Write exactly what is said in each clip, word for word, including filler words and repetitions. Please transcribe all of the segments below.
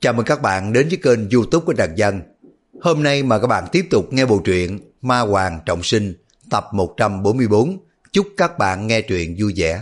Chào mừng các bạn đến với kênh YouTube của Trần Dân. Hôm nay mà các bạn tiếp tục nghe bộ truyện Ma Hoàng Trọng Sinh tập một trăm bốn mươi bốn. Chúc các bạn nghe truyện vui vẻ.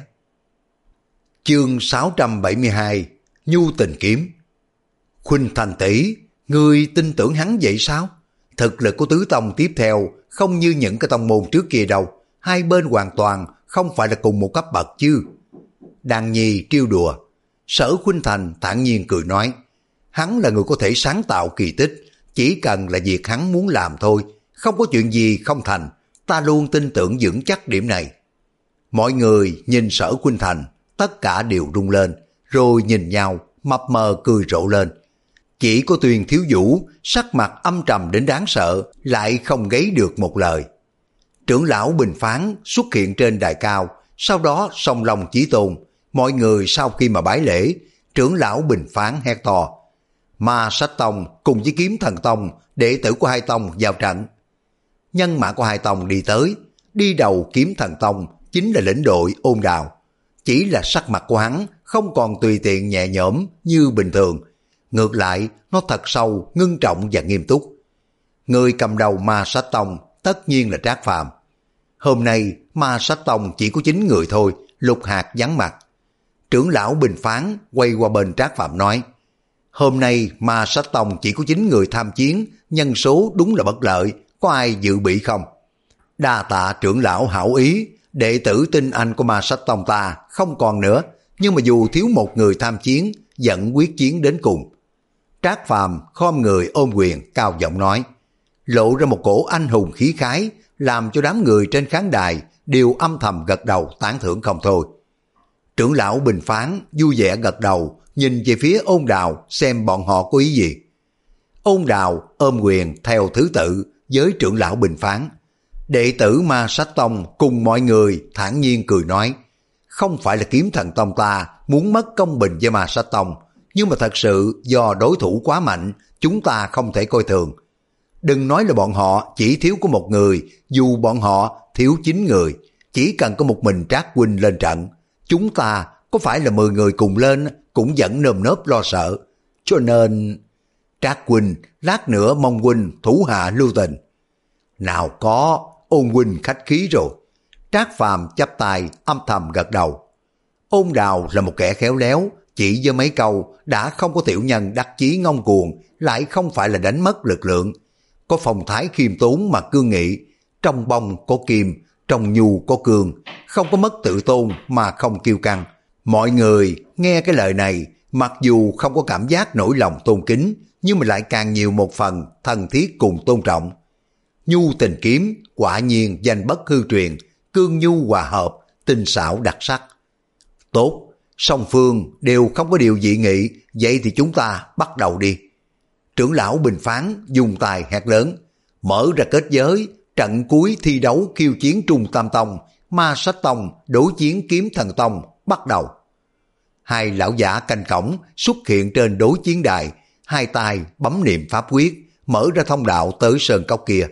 Chương sáu trăm bảy mươi hai, Nhu Tình Kiếm. Khuynh Thành tỷ, ngươi tin tưởng hắn vậy sao? Thực lực của tứ tông tiếp theo không như những cái tông môn trước kia đâu. Hai bên hoàn toàn không phải là cùng một cấp bậc chứ. Đàn Nhi trêu đùa. Sở Khuynh Thành thản nhiên cười nói, hắn là người có thể sáng tạo kỳ tích, chỉ cần là việc hắn muốn làm thôi, không có chuyện gì không thành, ta luôn tin tưởng vững chắc điểm này. Mọi người nhìn Sở Khuynh Thành, tất cả đều rung lên, rồi nhìn nhau, mập mờ cười rộ lên. Chỉ có Tuyền Thiếu Vũ, sắc mặt âm trầm đến đáng sợ, lại không gáy được một lời. Trưởng lão Bình Phán xuất hiện trên đài cao, sau đó song long chí tôn. Mọi người sau khi mà bái lễ, trưởng lão Bình Phán hét to, Ma Sách Tông cùng với Kiếm Thần Tông, đệ tử của hai tông vào trận. Nhân mã của hai tông đi tới, đi đầu Kiếm Thần Tông chính là lĩnh đội Ôn Đào. Chỉ là sắc mặt của hắn không còn tùy tiện nhẹ nhõm như bình thường, ngược lại nó thật sâu, ngưng trọng và nghiêm túc. Người cầm đầu Ma Sách Tông tất nhiên là Trác Phàm. Hôm nay Ma Sách Tông chỉ có chín người thôi, Lục Hạt vắng mặt. Trưởng lão Bình Phán quay qua bên Trác Phàm nói, hôm nay Ma Sách Tông chỉ có chín người tham chiến, nhân số đúng là bất lợi, có ai dự bị không? Đa tạ trưởng lão hảo ý, đệ tử tin anh của Ma Sách Tông ta không còn nữa, nhưng mà dù thiếu một người tham chiến, vẫn quyết chiến đến cùng. Trác Phàm khom người ôm quyền cao giọng nói, lộ ra một cổ anh hùng khí khái, làm cho đám người trên khán đài đều âm thầm gật đầu tán thưởng không thôi. Trưởng lão Bình Phán vui vẻ gật đầu, nhìn về phía Ôn Đào xem bọn họ có ý gì. Ôn Đào ôm quyền theo thứ tự với trưởng lão Bình Phán. Đệ tử Ma Sách Tông cùng mọi người thản nhiên cười nói, không phải là Kiếm Thần Tông ta muốn mất công bình với Ma Sách Tông, nhưng mà thật sự do đối thủ quá mạnh, chúng ta không thể coi thường. Đừng nói là bọn họ chỉ thiếu có một người, dù bọn họ thiếu chín người, chỉ cần có một mình Trác huynh lên trận, chúng ta có phải là mười người cùng lên cũng vẫn nơm nớp lo sợ. Cho nên Trác huynh lát nữa mong huynh thủ hạ lưu tình. Nào có, Ôn huynh khách khí rồi. Trác Phàm chắp tay âm thầm gật đầu. Ôn Đào là một kẻ khéo léo, chỉ với mấy câu đã không có tiểu nhân đắc chí ngông cuồng, lại không phải là đánh mất lực lượng. Có phong thái khiêm tốn mà cương nghị, trong bông có kim, trong nhu có cương, không có mất tự tôn mà không kiêu căng. Mọi người nghe cái lời này, mặc dù không có cảm giác nỗi lòng tôn kính, nhưng mà lại càng nhiều một phần thân thiết cùng tôn trọng. Nhu Tình Kiếm quả nhiên danh bất hư truyền, cương nhu hòa hợp, tinh xảo đặc sắc. Tốt, song phương đều không có điều dị nghị, vậy thì chúng ta bắt đầu đi. Trưởng lão Bình Phán dùng tài hét lớn, mở ra kết giới, trận cuối thi đấu khiêu chiến Trung Tam Tông, Ma Sách Tông đối chiến Kiếm Thần Tông bắt đầu. Hai lão giả canh cổng xuất hiện trên đối chiến đài, hai tay bấm niệm pháp quyết, mở ra thông đạo tới sơn cốc kia.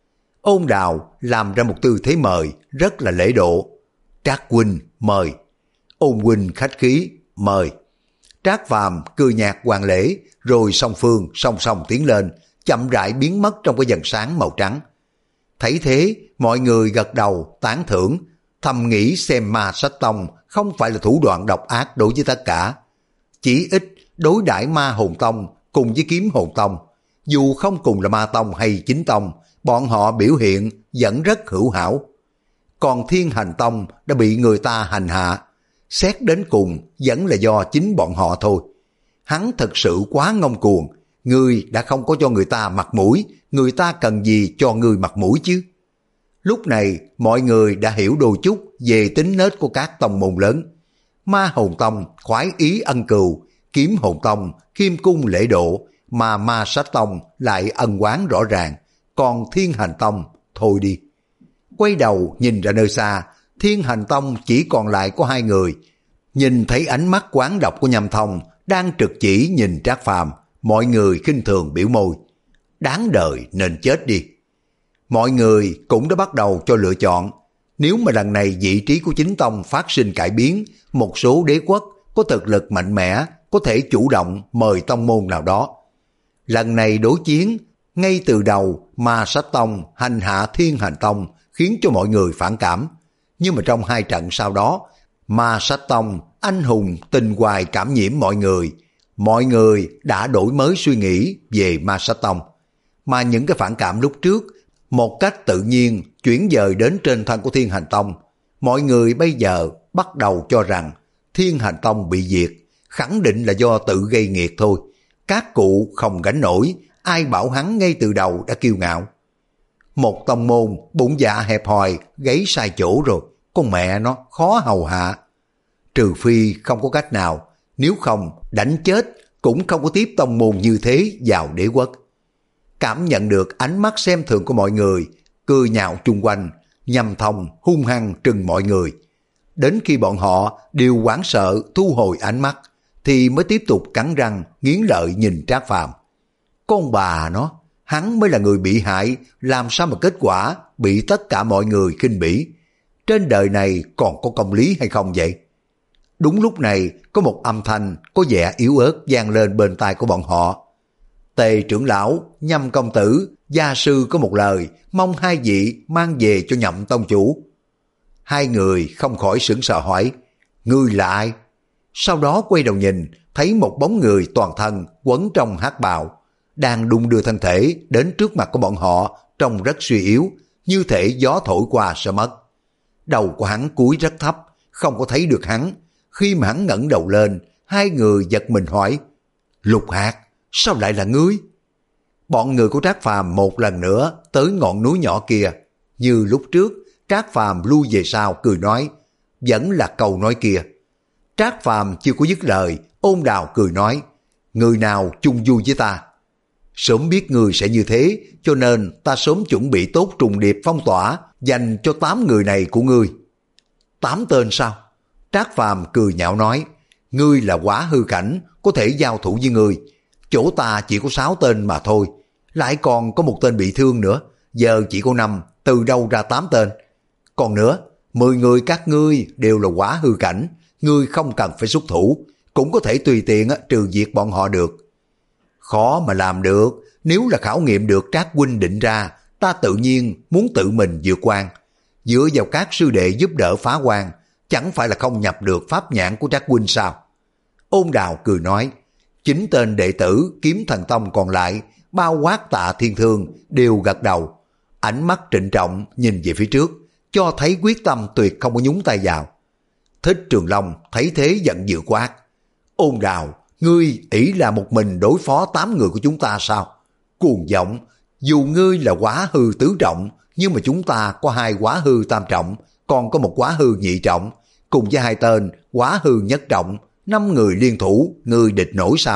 Ôn Đào làm ra một tư thế mời, rất là lễ độ. Trác huynh mời. Ôn huynh khách khí mời. Trác Phàm cười nhạt hoàn lễ, rồi song phương song song tiến lên, chậm rãi biến mất trong cái dần sáng màu trắng. Thấy thế, mọi người gật đầu tán thưởng, thầm nghĩ xem Ma Sách Tông không phải là thủ đoạn độc ác đối với tất cả. Chỉ ít đối đãi Ma Hồn Tông cùng với Kiếm Hồn Tông, dù không cùng là Ma Tông hay Chính Tông, bọn họ biểu hiện vẫn rất hữu hảo. Còn Thiên Hành Tông đã bị người ta hành hạ, xét đến cùng vẫn là do chính bọn họ thôi. Hắn thật sự quá ngông cuồng, ngươi đã không có cho người ta mặt mũi, người ta cần gì cho ngươi mặt mũi chứ? Lúc này mọi người đã hiểu đôi chút về tính nết của các tông môn lớn. Ma Hồn Tông khoái ý ân cừu, Kiếm Hồn Tông khiêm cung lễ độ, mà Ma Sách Tông lại ân oán rõ ràng, còn Thiên Hành Tông thôi đi. Quay đầu nhìn ra nơi xa, Thiên Hành Tông chỉ còn lại có hai người. Nhìn thấy ánh mắt quán độc của Nhâm Thông đang trực chỉ nhìn Trác Phàm, mọi người khinh thường biểu môi. Đáng đời nên chết đi. Mọi người cũng đã bắt đầu cho lựa chọn. Nếu mà lần này vị trí của chính tông phát sinh cải biến, một số đế quốc có thực lực mạnh mẽ có thể chủ động mời tông môn nào đó. Lần này đối chiến, ngay từ đầu Ma Sách Tông hành hạ Thiên Hành Tông khiến cho mọi người phản cảm. Nhưng mà trong hai trận sau đó, Ma Sách Tông anh hùng tình hoài cảm nhiễm mọi người. Mọi người đã đổi mới suy nghĩ về Ma Sách Tông. Mà những cái phản cảm lúc trước, một cách tự nhiên chuyển dời đến trên thân của Thiên Hành Tông. Mọi người bây giờ bắt đầu cho rằng Thiên Hành Tông bị diệt, khẳng định là do tự gây nghiệt thôi. Các cụ không gánh nổi, ai bảo hắn ngay từ đầu đã kiêu ngạo. Một tông môn bụng dạ hẹp hòi, gáy sai chỗ rồi, con mẹ nó khó hầu hạ. Trừ phi không có cách nào, nếu không đánh chết cũng không có tiếp tông môn như thế vào đế quốc. Cảm nhận được ánh mắt xem thường của mọi người, cười nhạo chung quanh, Nhâm Thông hung hăng trừng mọi người. Đến khi bọn họ đều hoảng sợ thu hồi ánh mắt, thì mới tiếp tục cắn răng nghiến lợi nhìn Trác Phàm. Con bà nó, hắn mới là người bị hại, làm sao mà kết quả bị tất cả mọi người khinh bỉ. Trên đời này còn có công lý hay không vậy? Đúng lúc này, có một âm thanh có vẻ yếu ớt vang lên bên tai của bọn họ. Tề trưởng lão, Nhâm công tử, gia sư có một lời, mong hai vị mang về cho Nhậm tông chủ. Hai người không khỏi sững sờ hỏi, ngươi là ai? Sau đó quay đầu nhìn, thấy một bóng người toàn thân quấn trong hắc bào, đang đung đưa thân thể đến trước mặt của bọn họ, trông rất suy yếu, như thể gió thổi qua sẽ mất. Đầu của hắn cúi rất thấp, không có thấy được hắn. Khi mà hắn ngẩng đầu lên, hai người giật mình hỏi, Lục Hạt, sao lại là ngươi? Bọn người của Trác Phàm một lần nữa tới ngọn núi nhỏ kia. Như lúc trước, Trác Phàm lui về sau cười nói, vẫn là câu nói kia. Trác Phàm chưa có dứt lời, Ôn Đào cười nói, người nào chung vui với ta? Sớm biết người sẽ như thế, cho nên ta sớm chuẩn bị tốt trùng điệp phong tỏa dành cho tám người này của ngươi. Tám tên sao? Trác Phàm cười nhạo nói, ngươi là Quá Hư Cảnh, có thể giao thủ với ngươi. Chỗ ta chỉ có sáu tên mà thôi, lại còn có một tên bị thương nữa, giờ chỉ có năm, từ đâu ra tám tên? Còn nữa, mười người các ngươi đều là Quá Hư Cảnh, ngươi không cần phải xuất thủ, cũng có thể tùy tiện trừ diệt bọn họ được. Khó mà làm được, nếu là khảo nghiệm được Trác huynh định ra, ta tự nhiên muốn tự mình vượt quan. Dựa vào các sư đệ giúp đỡ phá quan, chẳng phải là không nhập được pháp nhãn của Trác huynh sao? Ôn Đào cười nói, chín tên đệ tử Kiếm Thần Tông còn lại, bao quát Tạ Thiên Thương, đều gật đầu. Ánh mắt trịnh trọng nhìn về phía trước, cho thấy quyết tâm tuyệt không có nhúng tay vào. Thích Trường Long thấy thế giận dữ quát, Ôn Đào, ngươi ỷ là một mình đối phó tám người của chúng ta sao? Cuồng vọng, dù ngươi là Quá Hư tứ trọng, nhưng mà chúng ta có hai Quá Hư tam trọng, còn có một Quá Hư nhị trọng, cùng với hai tên Quá Hư nhất trọng, năm người liên thủ, ngươi địch nổi sao?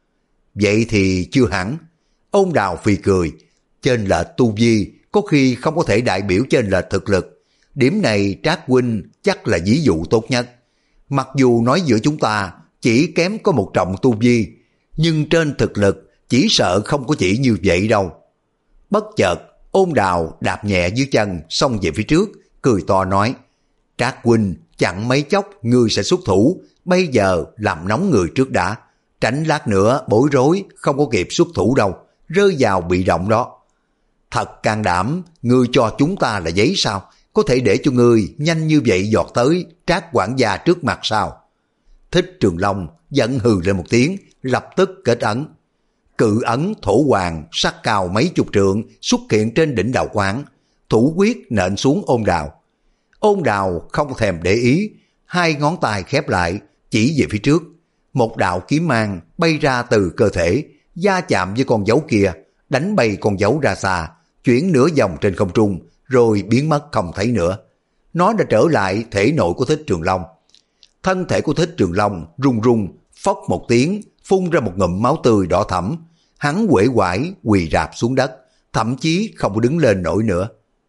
Vậy thì chưa hẳn. Ôn Đào phì cười, trên lệch tu vi có khi không có thể đại biểu trên lệch thực lực. Điểm này Trác huynh chắc là ví dụ tốt nhất. Mặc dù nói giữa chúng ta chỉ kém có một trọng tu vi, nhưng trên thực lực chỉ sợ không có chỉ như vậy đâu. Bất chợt, Ôn Đào đạp nhẹ dưới chân xông về phía trước, cười to nói, Trác huynh chẳng mấy chốc ngươi sẽ xuất thủ, bây giờ làm nóng người trước đã, tránh lát nữa bối rối không có kịp xuất thủ đâu, rơi vào bị động đó. Thật can đảm, ngươi cho chúng ta là giấy sao? Có thể để cho ngươi nhanh như vậy giọt tới Trác quản gia trước mặt sao? Thích Trường Long giận hừ lên một tiếng, lập tức kết ấn. Cự ấn thổ hoàng sắc cao mấy chục trượng xuất hiện trên đỉnh đầu quán, thủ quyết nện xuống Ôn Đào. Ôn Đào không thèm để ý, hai ngón tay khép lại, chỉ về phía trước. Một đạo kiếm mang bay ra từ cơ thể, va chạm với con dấu kia, đánh bay con dấu ra xa, chuyển nửa vòng trên không trung, rồi biến mất không thấy nữa. Nó đã trở lại thể nội của Thích Trường Long. Thân thể của Thích Trường Long rung rung, phốc một tiếng, phun ra một ngụm máu tươi đỏ thẫm. Hắn uể oải quỳ rạp xuống đất, thậm chí không có đứng lên nổi nữa.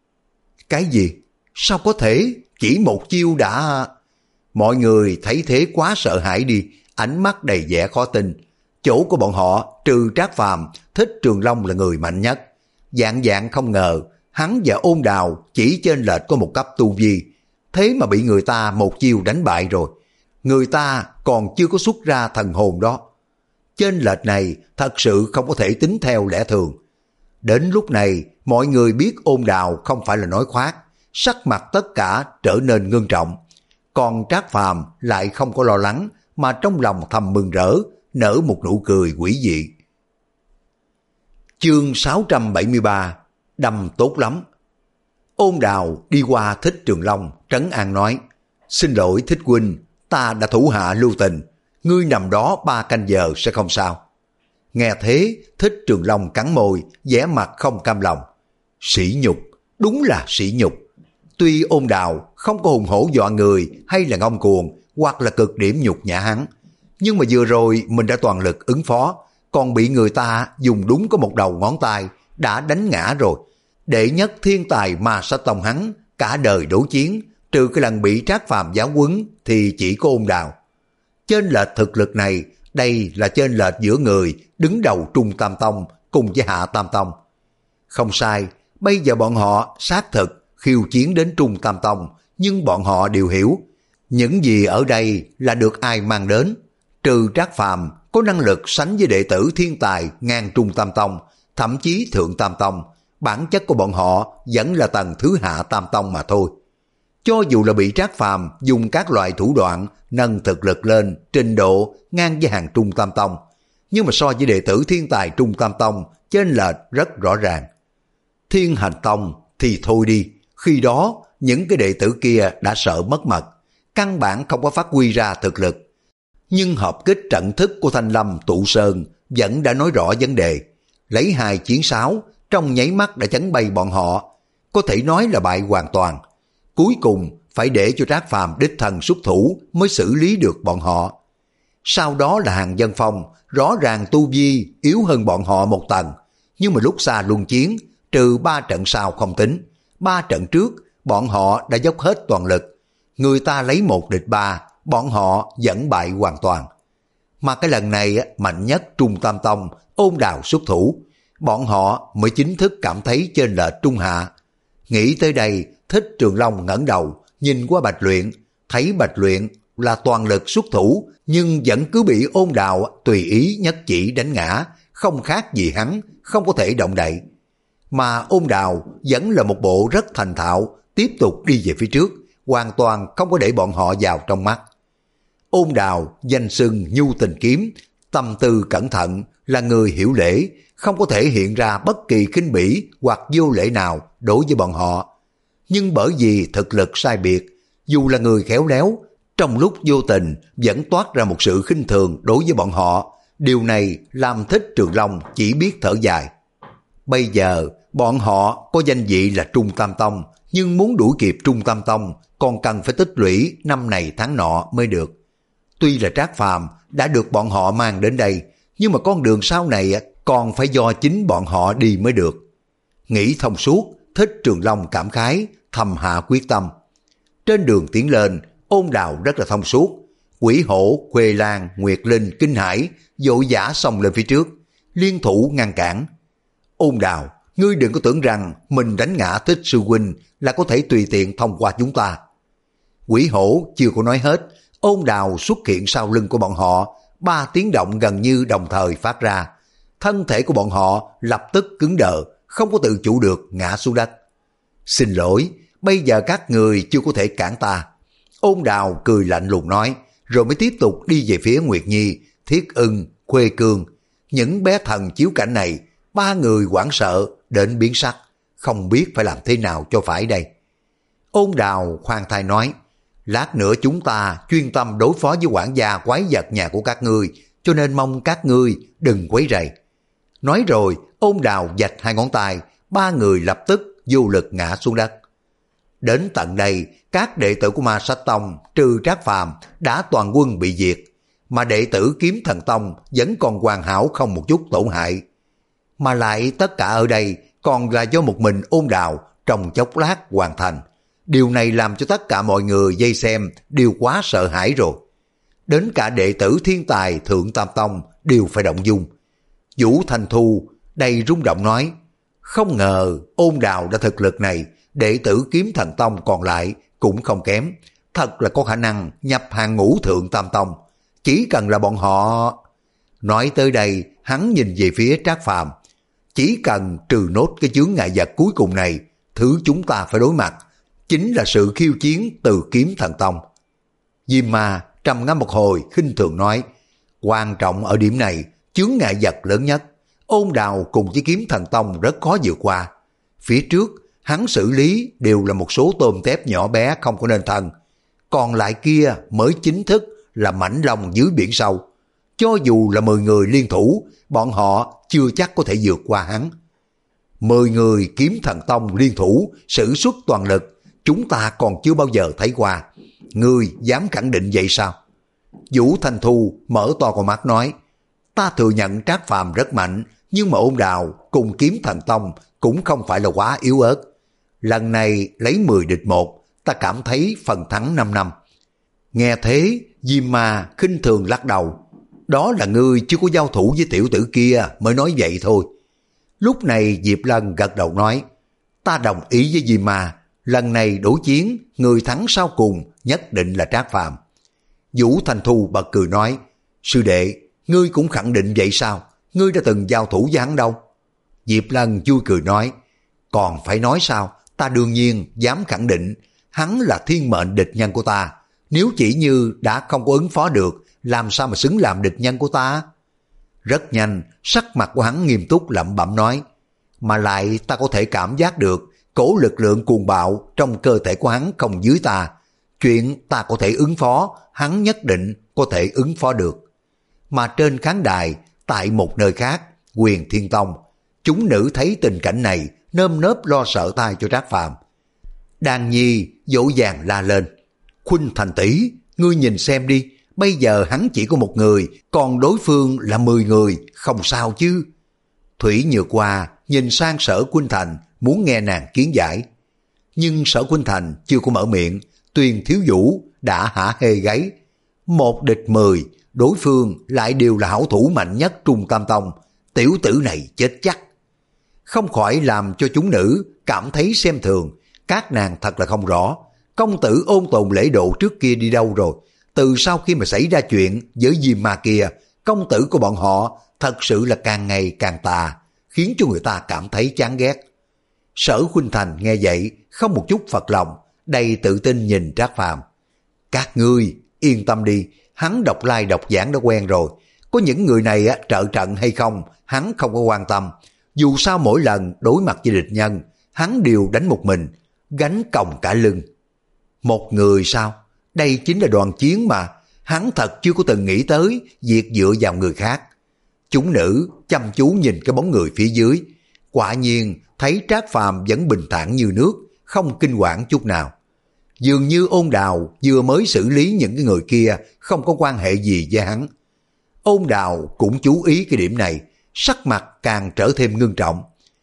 Cái gì? Sao có thể? Chỉ một chiêu đã... Mọi người thấy thế quá sợ hãi đi, ánh mắt đầy vẻ khó tin. Chỗ của bọn họ trừ Trác Phàm, Thích Trường Long là người mạnh nhất. Dạng dạng không ngờ hắn và Ôn Đào chỉ trên lệch có một cấp tu vi, thế mà bị người ta một chiêu đánh bại rồi. người ta còn chưa có xuất ra thần hồn đó. Chênh lệch này thật sự không có thể tính theo lẽ thường. Đến lúc này, mọi người biết Ôn Đào không phải là nói khoác, sắc mặt tất cả trở nên ngưng trọng. Còn Trác Phàm lại không có lo lắng, mà trong lòng thầm mừng rỡ, nở một nụ cười quỷ dị. Chương sáu trăm bảy mươi ba, đâm tốt lắm. Ôn Đào đi qua Thích Trường Long, trấn an nói, xin lỗi Thích huynh, ta đã thủ hạ lưu tình, ngươi nằm đó ba canh giờ sẽ không sao. Nghe thế, Thích Trường Long cắn môi, vẻ mặt không cam lòng. Sỉ nhục, đúng là sỉ nhục. Tuy Ôn Đào không có hùng hổ dọa người hay là ngông cuồng hoặc là cực điểm nhục nhã hắn, nhưng mà vừa rồi mình đã toàn lực ứng phó, còn bị người ta dùng đúng có một đầu ngón tay đã đánh ngã rồi. Đệ nhất thiên tài Ma Sát Tông hắn cả đời đối chiến, trừ cái lần bị Trác Phàm giáo huấn thì chỉ có Ôn Đào. Chênh lệch thực lực này, đây là chênh lệch giữa người đứng đầu Trung Tam Tông cùng với Hạ Tam Tông. Không sai, bây giờ bọn họ xác thực khiêu chiến đến Trung Tam Tông, nhưng bọn họ đều hiểu, những gì ở đây là được ai mang đến. Trừ Trác Phàm có năng lực sánh với đệ tử thiên tài ngang Trung Tam Tông, thậm chí Thượng Tam Tông, bản chất của bọn họ vẫn là tầng thứ Hạ Tam Tông mà thôi. Cho dù là bị Trác Phàm dùng các loại thủ đoạn nâng thực lực lên trình độ ngang với hàng Trung Tam Tông, nhưng mà so với đệ tử thiên tài Trung Tam Tông, chênh lệch rất rõ ràng. Thiên Hành Tông thì thôi đi, khi đó những cái đệ tử kia đã sợ mất mật, căn bản không có phát huy ra thực lực. Nhưng hợp kích trận thức của Thanh Lâm Tụ Sơn vẫn đã nói rõ vấn đề, lấy hai chiến sáu trong nháy mắt đã chấn bay bọn họ, có thể nói là bại hoàn toàn. Cuối cùng phải để cho Trác Phàm đích thân xuất thủ mới xử lý được bọn họ. Sau đó là Hàng Vân Phong, rõ ràng tu vi yếu hơn bọn họ một tầng, nhưng mà lúc xa luân chiến, trừ ba trận sau không tính, ba trận trước bọn họ đã dốc hết toàn lực, người ta lấy một địch ba, bọn họ vẫn bại hoàn toàn. Mà cái lần này mạnh nhất Trung Tam Tông, Ôn Đào xuất thủ, bọn họ mới chính thức cảm thấy chênh lệch trung hạ. Nghĩ tới đây, Thích Trường Long ngẩng đầu nhìn qua Bạch Luyện, thấy Bạch Luyện là toàn lực xuất thủ nhưng vẫn cứ bị Ôn Đào tùy ý nhất chỉ đánh ngã, không khác gì hắn, không có thể động đậy. Mà Ôn Đào vẫn là một bộ rất thành thạo, tiếp tục đi về phía trước, hoàn toàn không có để bọn họ vào trong mắt. Ôn Đào danh xưng nhu tình kiếm, tâm tư cẩn thận, là người hiểu lễ, không có thể hiện ra bất kỳ khinh bỉ hoặc vô lễ nào đối với bọn họ. Nhưng bởi vì thực lực sai biệt, dù là người khéo léo, trong lúc vô tình vẫn toát ra một sự khinh thường đối với bọn họ. Điều này làm Thích Trường Long chỉ biết thở dài. Bây giờ bọn họ có danh vị là Trung Tam Tông, nhưng muốn đuổi kịp Trung Tam Tông còn cần phải tích lũy năm này tháng nọ mới được. Tuy là Trác Phàm đã được bọn họ mang đến đây, nhưng mà con đường sau này còn phải do chính bọn họ đi mới được. Nghĩ thông suốt, Thích Trường Long cảm khái, thầm hạ quyết tâm. Trên đường tiến lên, Ôn Đào rất là thông suốt. Quỷ Hổ, Khuê Lan, Nguyệt Linh, Kinh Hải vội vã xông lên phía trước, liên thủ ngăn cản. Ôn Đào, ngươi đừng có tưởng rằng mình đánh ngã Thích sư huynh là có thể tùy tiện thông qua chúng ta. Quỷ Hổ chưa có nói hết, Ôn Đào xuất hiện sau lưng của bọn họ, ba tiếng động gần như đồng thời phát ra. Thân thể của bọn họ lập tức cứng đờ, không có tự chủ được ngã xuống đất. Xin lỗi, bây giờ các người chưa có thể cản ta. Ôn Đào cười lạnh lùng nói, rồi mới tiếp tục đi về phía Nguyệt Nhi, Thiết Ưng, Khuê Cương. Những bé thần chiếu cảnh này, ba người hoảng sợ đến biến sắc, không biết phải làm thế nào cho phải đây. Ôn Đào khoan thai nói, lát nữa chúng ta chuyên tâm đối phó với quản gia quái vật nhà của các ngươi, cho nên mong các ngươi đừng quấy rầy. Nói rồi, Ôn Đào vạch hai ngón tay, ba người lập tức vô lực ngã xuống đất. Đến tận đây, các đệ tử của Ma Sát Tông trừ Trác Phàm đã toàn quân bị diệt, mà đệ tử Kiếm Thần Tông vẫn còn hoàn hảo không một chút tổn hại. Mà lại tất cả ở đây còn là do một mình Ôn Đào trong chốc lát hoàn thành. Điều này làm cho tất cả mọi người vây xem đều quá sợ hãi rồi. Đến cả đệ tử thiên tài Thượng Tam Tông đều phải động dung. Vũ Thành Thu đầy rung động nói, không ngờ Ôn Đào đã thực lực này, đệ tử Kiếm Thần Tông còn lại cũng không kém. thật là có khả năng nhập hàng ngũ thượng tam tông. Chỉ cần là bọn họ... Nói tới đây, hắn nhìn về phía Trác Phàm. Chỉ cần trừ nốt cái chướng ngại vật cuối cùng này, thứ chúng ta phải đối mặt chính là sự khiêu chiến từ Kiếm Thần Tông. Diêm Ma trầm ngâm một hồi, khinh thường nói, quan trọng ở điểm này, chướng ngại vật lớn nhất, Ôn Đào cùng với Kiếm Thần Tông rất khó vượt qua. Phía trước, hắn xử lý đều là một số tôm tép nhỏ bé không có nên thân, còn lại kia mới chính thức là mãnh long dưới biển sâu. Cho dù là mười người liên thủ, bọn họ chưa chắc có thể vượt qua hắn. Mười người Kiếm Thần Tông liên thủ, sử xuất toàn lực, chúng ta còn chưa bao giờ thấy qua. Ngươi dám khẳng định vậy sao? Vũ Thanh Thu mở to con mắt nói, ta thừa nhận Trác Phàm rất mạnh, nhưng mà Ôn Đào cùng Kiếm Thần Tông cũng không phải là quá yếu ớt. Lần này lấy mười địch một, ta cảm thấy phần thắng năm năm. Nghe thế, Diêm Ma khinh thường lắc đầu. Đó là ngươi chưa có giao thủ với tiểu tử kia mới nói vậy thôi. Lúc này Diệp Lân gật đầu nói, ta đồng ý với Diêm Ma, lần này đối chiến, người thắng sau cùng nhất định là Trác Phàm. Vũ Thanh Thu bật cười nói, sư đệ, ngươi cũng khẳng định vậy sao? Ngươi đã từng giao thủ với hắn đâu? Diệp Lân vui cười nói, còn phải nói sao? Ta đương nhiên dám khẳng định, hắn là thiên mệnh địch nhân của ta. Nếu chỉ như đã không có ứng phó được, làm sao mà xứng làm địch nhân của ta? Rất nhanh, sắc mặt của hắn nghiêm túc lẩm bẩm nói, mà lại ta có thể cảm giác được cổ lực lượng cuồng bạo trong cơ thể của hắn không dưới ta. Chuyện ta có thể ứng phó, hắn nhất định có thể ứng phó được. Mà trên khán đài, tại một nơi khác, Huyền Thiên Tông, chúng nữ thấy tình cảnh này, nơm nớp lo sợ tai cho Trác Phàm. Đan Nhi dỗ dàng la lên, Khuynh Thành tỷ, ngươi nhìn xem đi, bây giờ hắn chỉ có một người, còn đối phương là mười người, không sao chứ? Thủy Nhược Hoa nhìn sang Sở Khuynh Thành, muốn nghe nàng kiến giải. Nhưng Sở Khuynh Thành chưa có mở miệng, Tuyền Thiếu Vũ đã hả hê gáy. Một địch mười, đối phương lại đều là hảo thủ mạnh nhất Trung Tam Tông, tiểu tử này chết chắc. Không khỏi làm cho chúng nữ cảm thấy xem thường, các nàng thật là không rõ, công tử Ôn Tồn lễ độ trước kia đi đâu rồi. Từ sau khi mà xảy ra chuyện với Diêm Ma kia, công tử của bọn họ thật sự là càng ngày càng tà, khiến cho người ta cảm thấy chán ghét. Sở Khuynh Thành nghe vậy, không một chút phật lòng, đầy tự tin nhìn Trác Phàm. Các ngươi yên tâm đi, hắn độc lai độc giảng đã quen rồi. Có những người này á, trợ trận hay không, hắn không có quan tâm. Dù sao mỗi lần đối mặt với địch nhân, hắn đều đánh một mình, gánh còng cả lưng. Một người sao? Đây chính là đoàn chiến mà, hắn thật chưa có từng nghĩ tới việc dựa vào người khác. Chúng nữ chăm chú nhìn cái bóng người phía dưới, quả nhiên thấy Trác Phàm vẫn bình thản như nước, không kinh quản chút nào. Dường như Ôn Đào vừa mới xử lý những cái người kia không có quan hệ gì với hắn. Ôn Đào cũng chú ý cái điểm này, sắc mặt càng trở thêm ngưng trọng.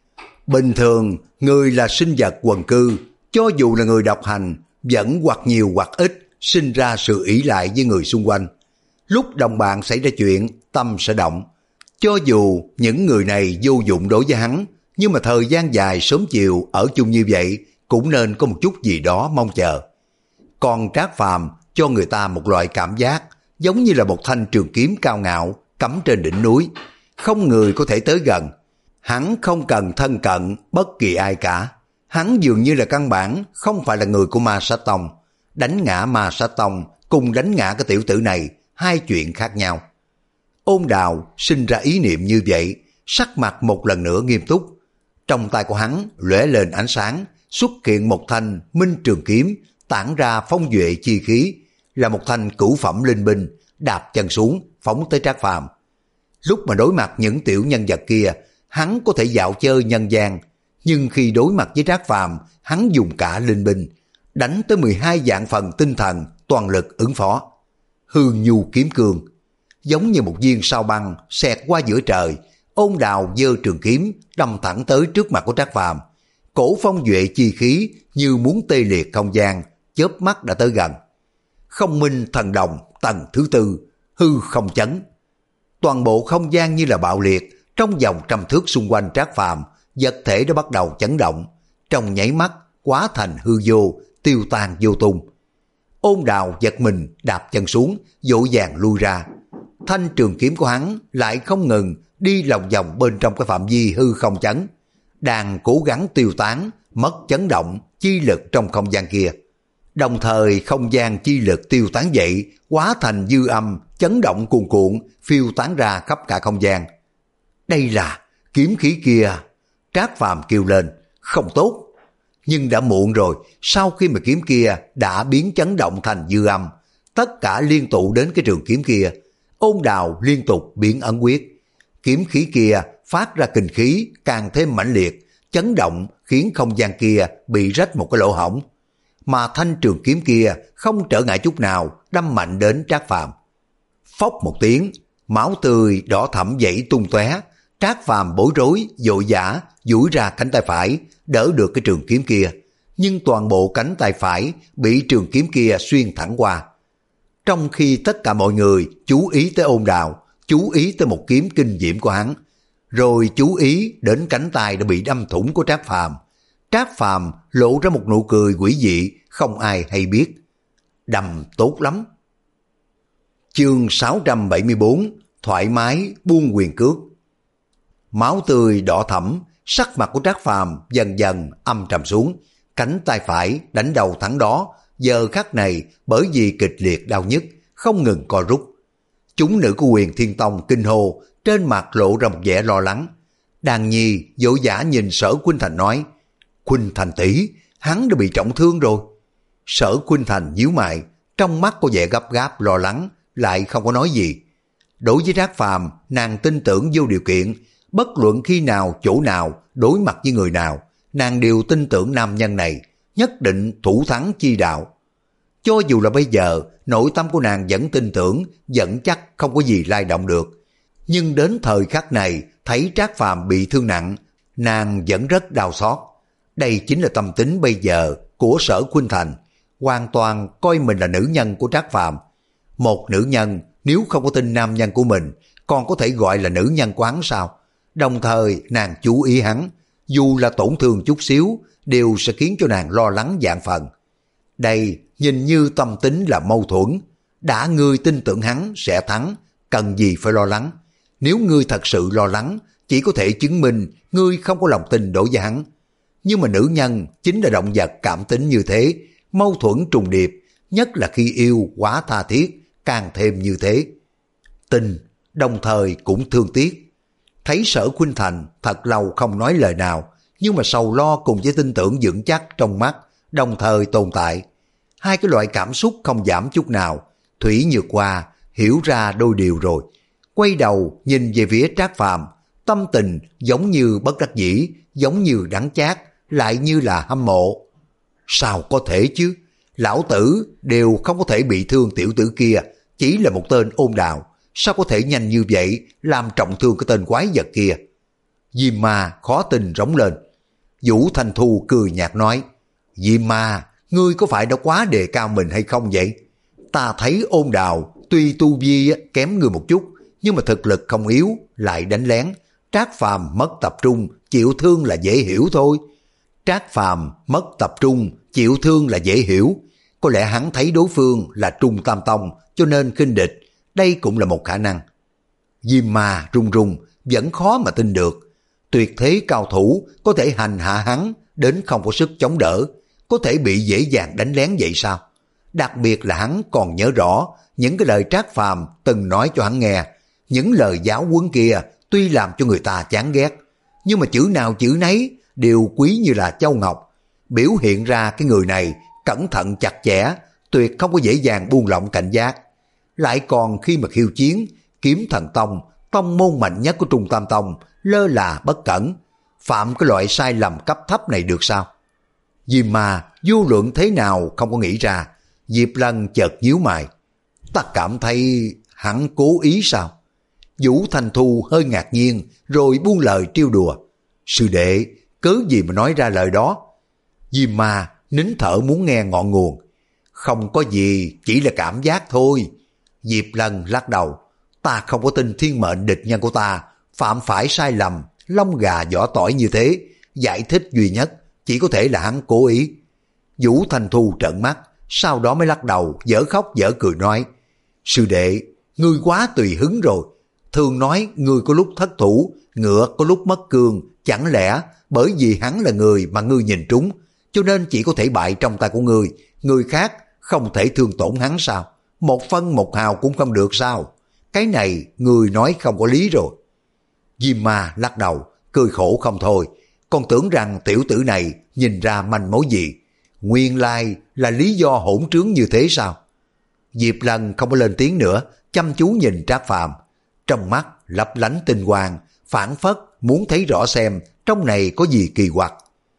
Bình thường, người là sinh vật quần cư, cho dù là người độc hành, vẫn hoặc nhiều hoặc ít sinh ra sự ỷ lại với người xung quanh. Lúc đồng bạn xảy ra chuyện, tâm sẽ động. Cho dù những người này vô dụng đối với hắn, nhưng mà thời gian dài sớm chiều ở chung như vậy cũng nên có một chút gì đó mong chờ. Còn Trác Phàm cho người ta một loại cảm giác giống như là một thanh trường kiếm cao ngạo cắm trên đỉnh núi, không người có thể tới gần. Hắn không cần thân cận bất kỳ ai cả. Hắn dường như là căn bản không phải là người của Ma Sát Tông. Đánh ngã Ma Sát Tông cùng đánh ngã cái tiểu tử này, hai chuyện khác nhau. Ôn Đào sinh ra ý niệm như vậy, sắc mặt một lần nữa nghiêm túc. Trong tay của hắn lóe lên ánh sáng, xuất hiện một thanh minh trường kiếm, tản ra phong duệ chi khí, là một thanh cửu phẩm linh binh, đạp chân xuống, phóng tới Trác Phàm. Lúc mà đối mặt những tiểu nhân vật kia, hắn có thể dạo chơi nhân gian, nhưng khi đối mặt với Trác Phàm, hắn dùng cả linh binh, đánh tới mười hai vạn phần tinh thần, toàn lực ứng phó. Hương nhu kiếm cương, giống như một viên sao băng xẹt qua giữa trời. Ôn Đào giơ trường kiếm đâm thẳng tới trước mặt của Trác Phàm. Cổ phong duệ chi khí như muốn tê liệt không gian, chớp mắt đã tới gần. Không minh thần đồng tầng thứ tư, hư không chấn. Toàn bộ không gian như là bạo liệt, trong vòng trăm thước xung quanh Trác Phàm, vật thể đã bắt đầu chấn động, trong nháy mắt hóa thành hư vô, tiêu tan vô tung. Ôn Đào giật mình đạp chân xuống, vội vàng lui ra. Thanh trường kiếm của hắn lại không ngừng đi lòng vòng bên trong cái phạm vi hư không chấn, đang cố gắng tiêu tán, mất chấn động, chi lực trong không gian kia. Đồng thời không gian chi lực tiêu tán dậy, hóa thành dư âm, chấn động cuồn cuộn, phiêu tán ra khắp cả không gian. Đây là kiếm khí kia. Trác Phàm kêu lên, không tốt. Nhưng đã muộn rồi, sau khi mà kiếm kia đã biến chấn động thành dư âm, tất cả liên tụ đến cái trường kiếm kia. Ôn Đào liên tục biến ấn quyết. Kiếm khí kia phát ra kình khí càng thêm mãnh liệt, chấn động khiến không gian kia bị rách một cái lỗ hổng. Mà thanh trường kiếm kia không trở ngại chút nào đâm mạnh đến Trác Phàm. Phốc một tiếng, máu tươi đỏ thẫm vẩy tung tóe. Trác Phàm bối rối, vội vã duỗi ra cánh tay phải đỡ được cái trường kiếm kia, nhưng toàn bộ cánh tay phải bị trường kiếm kia xuyên thẳng qua. Trong khi tất cả mọi người chú ý tới Ôn Đào, chú ý tới một kiếm kinh diễm của hắn, rồi chú ý đến cánh tay đã bị đâm thủng của Trác Phàm, Trác Phàm lộ ra một nụ cười quỷ dị không ai hay biết. Đâm tốt lắm. Chương sáu trăm bảy mươi bốn, thoải mái buông quyền cước. Máu tươi đỏ thẫm, sắc mặt của Trác Phàm dần dần âm trầm xuống, cánh tay phải đánh đầu thẳng đó, giờ khắc này bởi vì kịch liệt đau nhức, không ngừng co rút. Chúng nữ của Huyền Thiên Tông kinh hô, trên mặt lộ ra một vẻ lo lắng. Đàn Nhi vội vã nhìn Sở Khuynh Thành nói, Khuynh Thành tỷ, hắn đã bị trọng thương rồi. Sở Khuynh Thành nhíu mày, trong mắt có vẻ gấp gáp lo lắng, lại không có nói gì. Đối với Trác Phàm, nàng tin tưởng vô điều kiện, bất luận khi nào, chỗ nào, đối mặt với người nào, nàng đều tin tưởng nam nhân này, nhất định thủ thắng chi đạo. Cho dù là bây giờ, nội tâm của nàng vẫn tin tưởng, vẫn chắc không có gì lay động được. Nhưng đến thời khắc này, thấy Trác Phàm bị thương nặng, nàng vẫn rất đau xót. Đây chính là tâm tính bây giờ của Sở Khuynh Thành, hoàn toàn coi mình là nữ nhân của Trác Phàm. Một nữ nhân nếu không có tin nam nhân của mình, còn có thể gọi là nữ nhân của hắn sao? Đồng thời nàng chú ý hắn, dù là tổn thương chút xíu, đều sẽ khiến cho nàng lo lắng vạn phần. Đây nhìn như tâm tính là mâu thuẫn. Đã ngươi tin tưởng hắn sẽ thắng, cần gì phải lo lắng. Nếu ngươi thật sự lo lắng, chỉ có thể chứng minh ngươi không có lòng tin đối với hắn. Nhưng mà nữ nhân chính là động vật cảm tính như thế, mâu thuẫn trùng điệp, nhất là khi yêu quá tha thiết, càng thêm như thế. Tin, đồng thời cũng thương tiếc. Thấy Sở Khuynh Thành thật lâu không nói lời nào, nhưng mà sầu lo cùng với tin tưởng vững chắc trong mắt, đồng thời tồn tại. Hai cái loại cảm xúc không giảm chút nào. Thủy Nhược Hoa hiểu ra đôi điều rồi, quay đầu nhìn về phía Trác Phàm, tâm tình giống như bất đắc dĩ, giống như đắng chát, lại như là hâm mộ. Sao có thể chứ? Lão tử đều không có thể bị thương tiểu tử kia, chỉ là một tên Ôn Đào, sao có thể nhanh như vậy làm trọng thương cái tên quái vật kia? Diêm Ma khó tin rống lên. Vũ Thanh Thu cười nhạt nói, Diêm Ma, ngươi có phải đã quá đề cao mình hay không vậy? Ta thấy Ôn Đào tuy tu vi kém ngươi một chút, nhưng mà thực lực không yếu, lại đánh lén. Trác Phàm mất tập trung, chịu thương là dễ hiểu thôi. Trác Phàm mất tập trung, chịu thương là dễ hiểu. Có lẽ hắn thấy đối phương là Trung Tam Tông, cho nên khinh địch. Đây cũng là một khả năng. Diêm Ma run run, vẫn khó mà tin được. Tuyệt thế cao thủ có thể hành hạ hắn đến không có sức chống đỡ, có thể bị dễ dàng đánh lén vậy sao? Đặc biệt là hắn còn nhớ rõ những cái lời Trác Phàm từng nói cho hắn nghe. Những lời giáo huấn kia tuy làm cho người ta chán ghét, nhưng mà chữ nào chữ nấy đều quý như là châu ngọc, biểu hiện ra cái người này cẩn thận chặt chẽ, tuyệt không có dễ dàng buông lỏng cảnh giác. Lại còn khi mà khiêu chiến, Kiếm Thần Tông, tông môn mạnh nhất của Trung Tam Tông, lơ là bất cẩn, phạm cái loại sai lầm cấp thấp này được sao? Diêm Ma vô luận thế nào không có nghĩ ra. Diệp Lân chợt nhíu mày, ta cảm thấy hắn cố ý sao? Vũ Thanh Thu hơi ngạc nhiên, rồi buông lời trêu đùa, sư đệ, cớ gì mà nói ra lời đó? Diêm Ma nín thở muốn nghe ngọn nguồn. Không có gì, chỉ là cảm giác thôi. Diệp Lân lắc đầu, ta không có tin thiên mệnh địch nhân của ta phạm phải sai lầm lông gà vỏ tỏi như thế. Giải thích duy nhất chỉ có thể là hắn cố ý. Vũ Thanh Thu trợn mắt, sau đó mới lắc đầu, dở khóc dở cười nói, sư đệ, ngươi quá tùy hứng rồi. Thường nói ngươi có lúc thất thủ, ngựa có lúc mất cương, chẳng lẽ bởi vì hắn là người mà ngươi nhìn trúng, cho nên chỉ có thể bại trong tay của ngươi, người khác không thể thương tổn hắn sao? Một phân một hào cũng không được sao? Cái này ngươi nói không có lý rồi. Diêm Ma lắc đầu, cười khổ không thôi, còn tưởng rằng tiểu tử này nhìn ra manh mối gì. Nguyên lai là lý do hỗn trướng như thế sao? Diệp Lân không có lên tiếng nữa, chăm chú nhìn Trác Phàm, trong mắt lấp lánh tinh quang, phảng phất muốn thấy rõ xem trong này có gì kỳ quặc.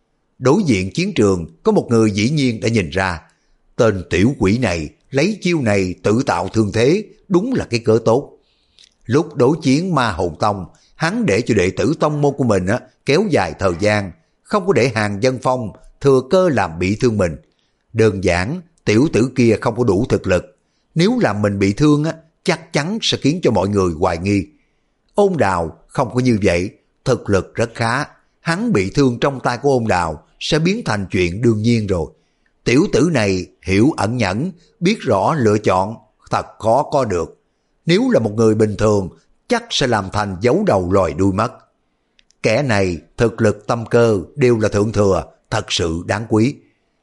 Đối diện chiến trường có một người dĩ nhiên đã nhìn ra, tên tiểu quỷ này lấy chiêu này tự tạo thương thế, đúng là cái cớ tốt. Lúc đối chiến Ma Hồn Tông, hắn để cho đệ tử tông môn của mình á, kéo dài thời gian, không có để Hàng Dân Phong thừa cơ làm bị thương mình. Đơn giản, tiểu tử kia không có đủ thực lực. Nếu làm mình bị thương á, chắc chắn sẽ khiến cho mọi người hoài nghi. Ôn Đào không có như vậy, thực lực rất khá. Hắn bị thương trong tay của Ôn Đào sẽ biến thành chuyện đương nhiên rồi. Tiểu tử này hiểu ẩn nhẫn, biết rõ lựa chọn, thật khó có được. Nếu là một người bình thường, chắc sẽ làm thành giấu đầu lòi đuôi mất. Kẻ này thực lực tâm cơ đều là thượng thừa, thật sự đáng quý.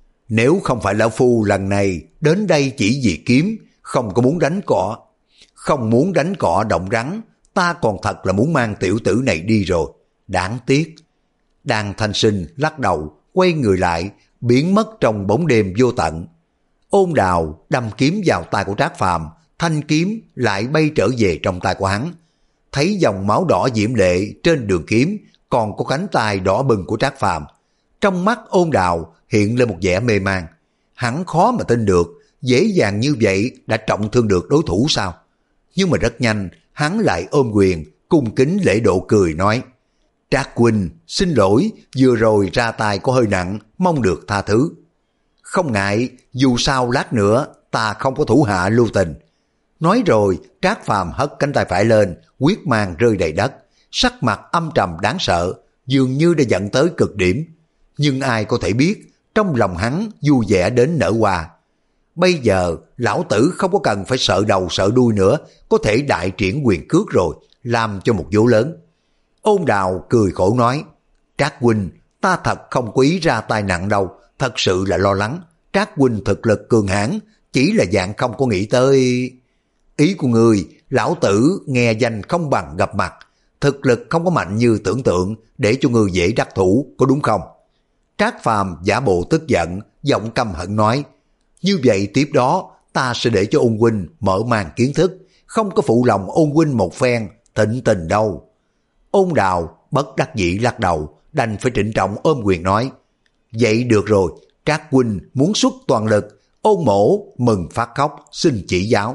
Nếu không phải lão phu lần này đến đây chỉ vì kiếm, không có muốn đánh cỏ, không muốn đánh cỏ động rắn, ta còn thật là muốn mang tiểu tử này đi rồi. Đáng tiếc. Đàn Thanh Sinh lắc đầu, quay người lại, biến mất trong bóng đêm vô tận. Ôn Đào đâm kiếm vào tay của Trác Phàm, thanh kiếm lại bay trở về trong tay của hắn. Thấy dòng máu đỏ diễm lệ trên đường kiếm, còn có cánh tay đỏ bừng của Trác Phàm. Trong mắt Ôn Đào hiện lên một vẻ mê man. Hắn khó mà tin được, dễ dàng như vậy đã trọng thương được đối thủ sao? Nhưng mà rất nhanh, hắn lại ôm quyền, cung kính lễ độ cười nói, Trác huynh, xin lỗi, vừa rồi ra tay có hơi nặng, mong được tha thứ. Không ngại, dù sao lát nữa, ta không có thủ hạ lưu tình. Nói rồi, Trác Phàm hất cánh tay phải lên, huyết mang rơi đầy đất, sắc mặt âm trầm đáng sợ, dường như đã dẫn tới cực điểm. Nhưng ai có thể biết, trong lòng hắn vui vẻ đến nở hoa. Bây giờ, lão tử không có cần phải sợ đầu sợ đuôi nữa, có thể đại triển quyền cước rồi, làm cho một vố lớn. Ôn Đào cười khổ nói, Trác huynh, ta thật không có ý ra tay nặng đâu, thật sự là lo lắng. Trác huynh thực lực cường hãn, chỉ là dạng không có nghĩ tới. Ý của người, lão tử nghe danh không bằng gặp mặt, thực lực không có mạnh như tưởng tượng, để cho người dễ đắc thủ, có đúng không? Trác Phàm giả bộ tức giận, giọng căm hận nói, như vậy tiếp đó ta sẽ để cho Ôn huynh mở màn kiến thức, không có phụ lòng Ôn huynh một phen, thịnh tình đâu. Ôn Đào bất đắc dĩ lắc đầu, đành phải trịnh trọng ôm quyền nói, vậy được rồi, Trác huynh muốn xuất toàn lực, Ôn mỗ mừng phát khóc, xin chỉ giáo.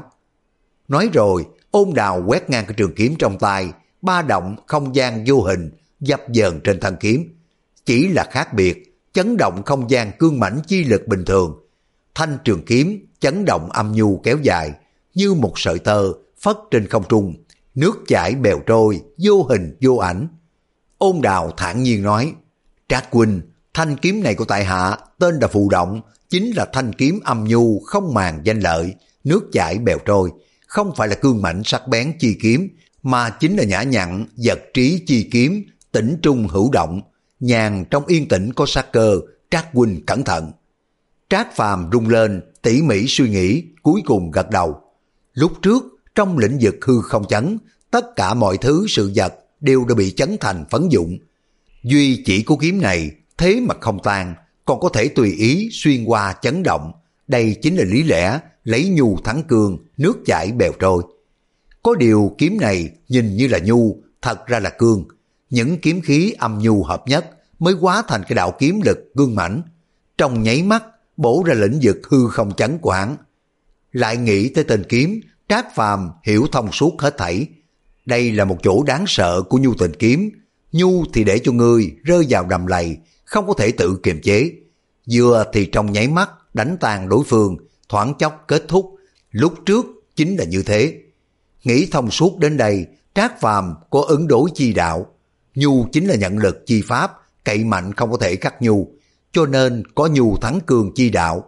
Nói rồi, Ôn Đào quét ngang cái trường kiếm trong tay, ba động không gian vô hình dập dờn trên thân kiếm. Chỉ là khác biệt, chấn động không gian cương mãnh chi lực bình thường. Thanh trường kiếm chấn động âm nhu kéo dài, như một sợi tơ phất trên không trung, nước chảy bèo trôi, vô hình vô ảnh. Ôn Đào thản nhiên nói, Trác huynh, thanh kiếm này của tại hạ tên là Phù Động, chính là thanh kiếm âm nhu không màng danh lợi, nước chảy bèo trôi, không phải là cương mãnh sắc bén chi kiếm, mà chính là nhã nhặn vật trí chi kiếm, tĩnh trung hữu động, nhàn trong yên tĩnh có sát cơ. Trác huynh cẩn thận. Trác Phàm rung lên, tỉ mỉ suy nghĩ, cuối cùng gật đầu. Lúc trước trong lĩnh vực hư không chấn, tất cả mọi thứ sự vật đều đã bị chấn thành phấn dụng. Duy chỉ có kiếm này thế mà không tan, còn có thể tùy ý xuyên qua chấn động. Đây chính là lý lẽ lấy nhu thắng cương, nước chảy bèo trôi. Có điều kiếm này nhìn như là nhu, thật ra là cương. Những kiếm khí âm nhu hợp nhất mới hóa thành cái đạo kiếm lực cương mãnh. Trong nháy mắt bổ ra lĩnh vực hư không chấn của hắn. Lại nghĩ tới tên kiếm, Trác Phàm hiểu thông suốt hết thảy. Đây là một chỗ đáng sợ của nhu tình kiếm. Nhu thì để cho ngươi rơi vào đầm lầy, không có thể tự kiềm chế. Vừa thì trong nháy mắt đánh tan đối phương, thoáng chốc kết thúc. Lúc trước chính là như thế. Nghĩ thông suốt đến đây, Trác Phàm có ứng đối chi đạo. Nhu chính là nhận lực chi pháp, cậy mạnh không có thể cắt nhu, cho nên có nhu thắng cường chi đạo.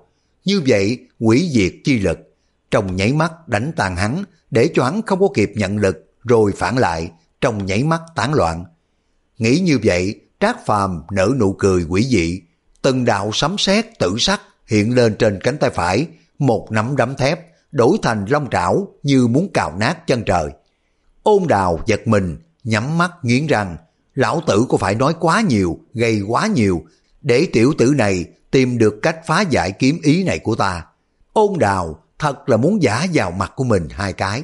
như vậy hủy diệt chi lực, trong nháy mắt đánh tan hắn, để cho hắn không có kịp nhận lực, rồi phản lại, trong nháy mắt tán loạn. Nghĩ như vậy, Trác Phàm nở nụ cười quỷ dị, từng đạo sấm sét tử sắc hiện lên trên cánh tay phải, một nắm đấm thép đổi thành long trảo như muốn cào nát chân trời. Ôn Đào giật mình, nhắm mắt nghiến răng, lão tử có phải nói quá nhiều, gây quá nhiều, để tiểu tử này tìm được cách phá giải kiếm ý này của ta. Ôn Đào thật là muốn giả vào mặt của mình hai cái.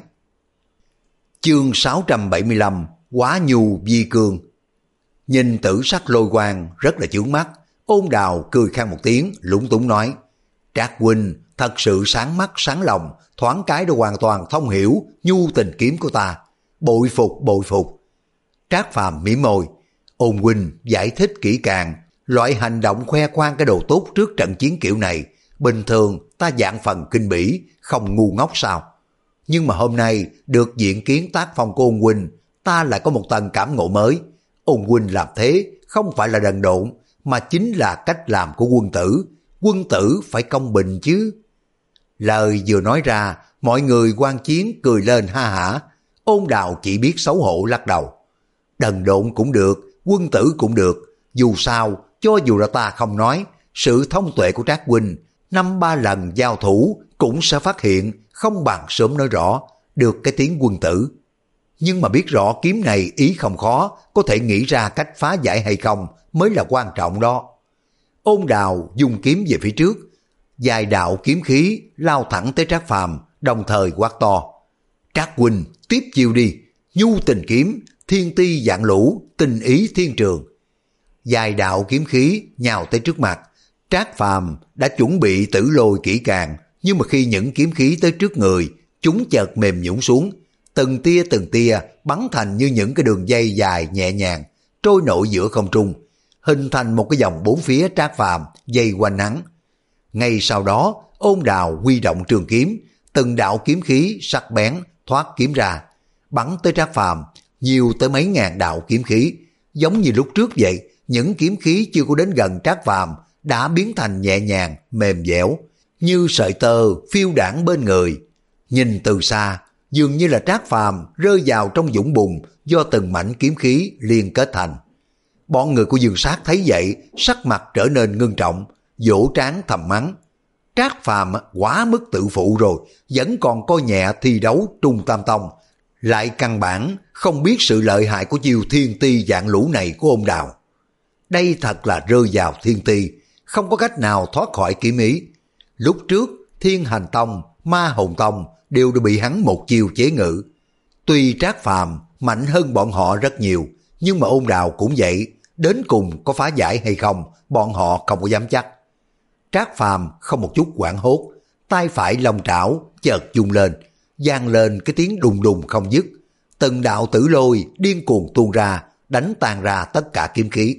Chương sáu trăm bảy mươi lăm, Quá nhu vi cương. Nhìn tử sắc lôi quang rất là chướng mắt, Ôn Đào cười khan một tiếng, lúng túng nói: Trác huynh thật sự sáng mắt sáng lòng, thoáng cái đã hoàn toàn thông hiểu nhu tình kiếm của ta, bội phục bội phục. Trác Phàm mỉm môi: Ôn huynh giải thích kỹ càng, loại hành động khoe khoang cái đồ tốt trước trận chiến kiểu này, bình thường ta dạng phần kinh bỉ, không ngu ngốc sao? Nhưng mà hôm nay được diện kiến tác phong của Ôn huynh, ta lại có một tầng cảm ngộ mới. Ôn huynh làm thế không phải là đần độn, mà chính là cách làm của quân tử. Quân tử phải công bình chứ. Lời vừa nói ra, mọi người quan chiến cười lên ha hả. Ôn Đào chỉ biết xấu hổ lắc đầu. Đần độn cũng được, quân tử cũng được, dù sao cho dù là ta không nói, sự thông tuệ của Trác huynh năm ba lần giao thủ cũng sẽ phát hiện, không bằng sớm nói rõ được cái tiếng quân tử. Nhưng mà biết rõ kiếm này ý không khó, có thể nghĩ ra cách phá giải hay không mới là quan trọng đó. Ôn Đào dùng kiếm về phía trước, dài đạo kiếm khí lao thẳng tới Trác Phàm, đồng thời quát to: Trác huynh tiếp chiêu đi, nhu tình kiếm, thiên ti vạn lũ, tình ý thiên trường. Dài đạo kiếm khí nhào tới trước mặt, Trác Phàm đã chuẩn bị tử lôi kỹ càng, nhưng mà khi những kiếm khí tới trước người, chúng chợt mềm nhũn xuống, từng tia từng tia bắn thành như những cái đường dây dài nhẹ nhàng trôi nổi giữa không trung, hình thành một cái vòng bốn phía Trác Phàm dây quanh hắn. Ngay sau đó, Ôn Đào huy động trường kiếm, từng đạo kiếm khí sắc bén thoát kiếm ra, bắn tới Trác Phàm, nhiều tới mấy ngàn đạo kiếm khí, giống như lúc trước vậy. Những kiếm khí chưa có đến gần Trác Phàm đã biến thành nhẹ nhàng, mềm dẻo, như sợi tơ phiêu đãng bên người. Nhìn từ xa, dường như là Trác Phàm rơi vào trong vũng bùn do từng mảnh kiếm khí liên kết thành. Bọn người của Dương Sát thấy vậy, sắc mặt trở nên ngưng trọng, vỗ trán thầm mắng: Trác Phàm quá mức tự phụ rồi, vẫn còn coi nhẹ thi đấu Trung Tam Tông, lại căn bản không biết sự lợi hại của chiêu thiên ti vạn lũ này của Ôn Đào. Đây thật là rơi vào thiên ti, không có cách nào thoát khỏi kiếm ý. Lúc trước Thiên Hành Tông, Ma Hồn Tông đều đã bị hắn một chiêu chế ngự. Tuy Trác Phàm mạnh hơn bọn họ rất nhiều, nhưng mà Ôn Đào cũng vậy, đến cùng có phá giải hay không, bọn họ không có dám chắc. Trác Phàm không một chút hoảng hốt, tay phải long trảo chợt vung lên, vang lên cái tiếng đùng đùng không dứt, từng đạo tử lôi điên cuồng tuôn ra, đánh tan ra tất cả kiếm khí.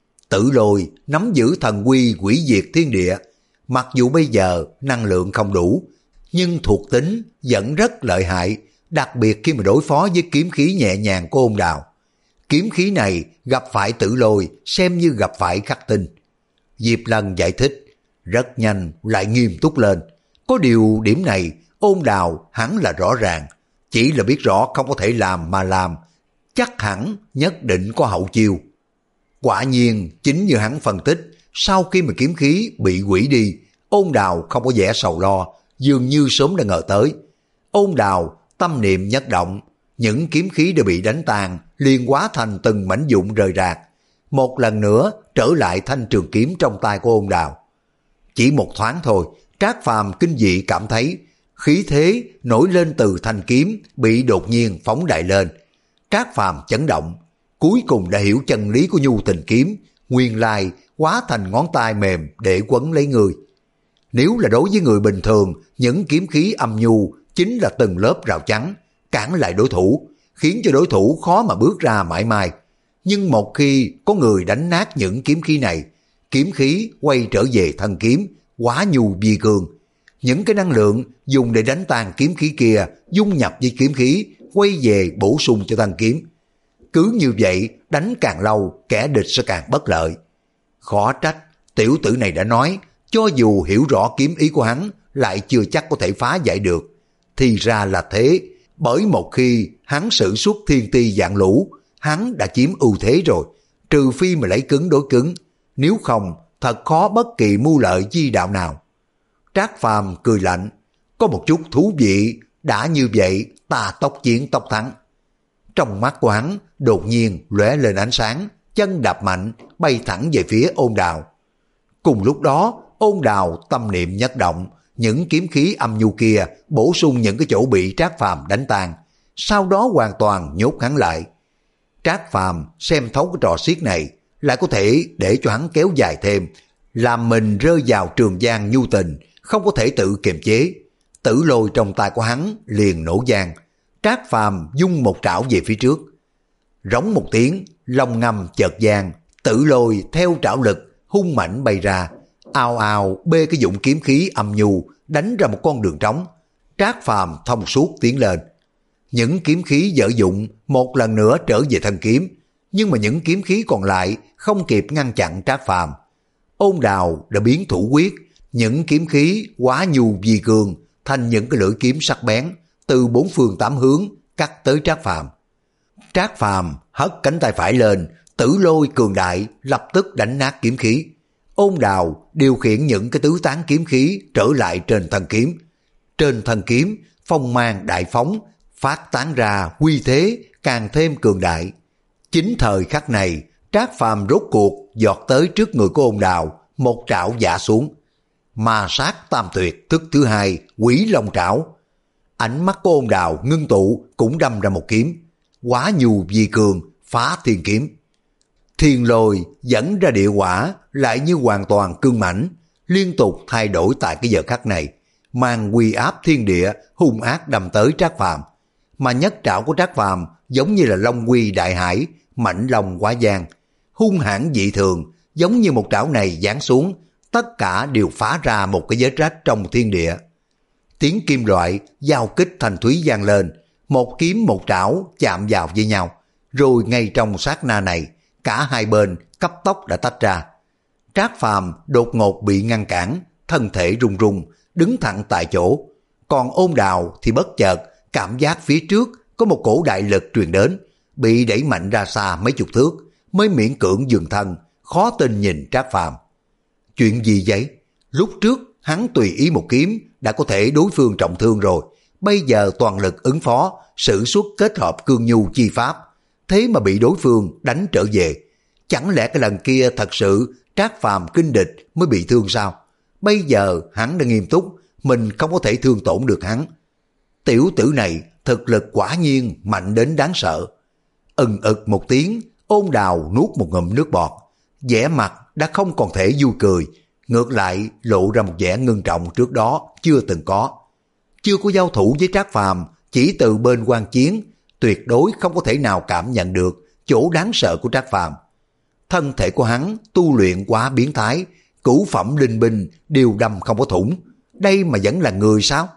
Tử lôi nắm giữ thần quy hủy diệt thiên địa, mặc dù bây giờ năng lượng không đủ, nhưng thuộc tính vẫn rất lợi hại, đặc biệt khi mà đối phó với kiếm khí nhẹ nhàng của Ôn Đào. Kiếm khí này gặp phải tử lôi xem như gặp phải khắc tinh. Diệp Lân giải thích rất nhanh lại nghiêm túc lên. Có điều điểm này Ôn Đào hắn là rõ ràng, chỉ là biết rõ không có thể làm mà làm, chắc hẳn nhất định có hậu chiêu. Quả nhiên chính như hắn phân tích, sau khi mà kiếm khí bị hủy đi, Ôn Đào không có vẻ sầu lo, dường như sớm đã ngờ tới. Ôn Đào tâm niệm nhất động, những kiếm khí đã bị đánh tan, liền hóa thành từng mảnh vụn rời rạc, một lần nữa trở lại thanh trường kiếm trong tay của Ôn Đào. Chỉ một thoáng thôi, Trác Phàm kinh dị cảm thấy khí thế nổi lên từ thanh kiếm bị đột nhiên phóng đại lên. Trác Phàm chấn động, cuối cùng đã hiểu chân lý của nhu tình kiếm, nguyên lai hóa thành ngón tay mềm để quấn lấy người. Nếu là đối với người bình thường, những kiếm khí âm nhu chính là từng lớp rào chắn, cản lại đối thủ, khiến cho đối thủ khó mà bước ra mãi mãi. Nhưng một khi có người đánh nát những kiếm khí này, kiếm khí quay trở về thân kiếm, quá nhu vi cương. Những cái năng lượng dùng để đánh tan kiếm khí kia dung nhập với kiếm khí, quay về bổ sung cho thanh kiếm. Cứ như vậy, đánh càng lâu, kẻ địch sẽ càng bất lợi. Khó trách, tiểu tử này đã nói, Cho dù hiểu rõ kiếm ý của hắn, lại chưa chắc có thể phá giải được. Thì ra là thế, bởi một khi hắn sử xuất thiên ti dạng lũ, hắn đã chiếm ưu thế rồi, trừ phi mà lấy cứng đối cứng, nếu không thật khó bất kỳ mưu lợi chi đạo nào. Trác Phàm cười lạnh, có một chút thú vị, đã như vậy ta tốc chiến tốc thắng. Trong mắt của hắn đột nhiên lóe lên ánh sáng, chân đạp mạnh bay thẳng về phía Ôn Đào. Cùng lúc đó Ôn Đào tâm niệm nhất động, những kiếm khí âm nhu kia bổ sung những cái chỗ bị Trác Phàm đánh tan, sau đó hoàn toàn nhốt hắn lại. Trác Phàm xem thấu cái trò xiết này, lại có thể để cho hắn kéo dài thêm, làm mình rơi vào trường giang nhu tình, không có thể tự kiềm chế. Tử lôi trong tay của hắn liền nổ vang. Trác Phàm dung một trảo về phía trước, rống một tiếng, long ngâm chợt vang, tử lôi theo trảo lực hung mạnh bay ra, ào ào bê cái dụng kiếm khí âm nhu đánh ra một con đường trống. Trác Phàm thông suốt tiến lên, những kiếm khí dở dụng một lần nữa trở về thân kiếm, nhưng mà những kiếm khí còn lại không kịp ngăn chặn Trác Phàm. Ôn Đào đã biến thủ quyết, những kiếm khí quá nhu vi cường thành những cái lưỡi kiếm sắc bén, từ bốn phương tám hướng cắt tới Trác Phàm. Trác Phàm hất cánh tay phải lên, tử lôi cường đại lập tức đánh nát kiếm khí. Ôn Đào điều khiển những cái tứ tán kiếm khí trở lại trên thân kiếm. Trên thân kiếm phong mang đại phóng, phát tán ra uy thế càng thêm cường đại. Chính thời khắc này, Trác Phàm rốt cuộc giọt tới trước người của Ôn Đào, một trảo vả xuống. Ma sát tam tuyệt thức thứ hai, Quỷ Long trảo. Ánh mắt của Ôn Đào ngưng tụ cũng đâm ra một kiếm, quá nhu vi cường, phá thiên kiếm. Thiên lôi dẫn ra địa hỏa lại như hoàn toàn cương mãnh, liên tục thay đổi tại cái giờ khắc này, mang uy áp thiên địa hung ác đâm tới Trác Phàm. Mà nhất trảo của Trác Phàm giống như là long quy đại hải, mạnh long quá giang, hung hãn dị thường, giống như một trảo này giáng xuống, tất cả đều phá ra một cái vết rách trong thiên địa. Tiếng kim loại giao kích thanh thúy vang lên, một kiếm một trảo chạm vào với nhau, rồi ngay trong sát na này, cả hai bên cấp tốc đã tách ra. Trác Phàm đột ngột bị ngăn cản, thân thể run run, đứng thẳng tại chỗ. Còn Ôn Đào thì bất chợt cảm giác phía trước có một cổ đại lực truyền đến, bị đẩy mạnh ra xa mấy chục thước, mới miễn cưỡng dừng thân, khó tin nhìn Trác Phàm. Chuyện gì vậy? Lúc trước hắn tùy ý một kiếm đã có thể đối phương trọng thương rồi, bây giờ toàn lực ứng phó, sử xuất kết hợp cương nhu chi pháp, thế mà bị đối phương đánh trở về. Chẳng lẽ cái lần kia thật sự Trác Phàm kinh địch mới bị thương sao? Bây giờ hắn đã nghiêm túc, mình không có thể thương tổn được hắn. Tiểu tử này thực lực quả nhiên mạnh đến đáng sợ. Ừng ực một tiếng, Ôn Đào nuốt một ngụm nước bọt, vẻ mặt đã không còn thể vui cười, ngược lại lộ ra một vẻ ngưng trọng trước đó chưa từng có. Chưa có giao thủ với Trác Phàm, chỉ từ bên quan chiến, tuyệt đối không có thể nào cảm nhận được chỗ đáng sợ của Trác Phàm. Thân thể của hắn tu luyện quá biến thái, cửu phẩm linh binh đều đâm không có thủng, đây mà vẫn là người sao?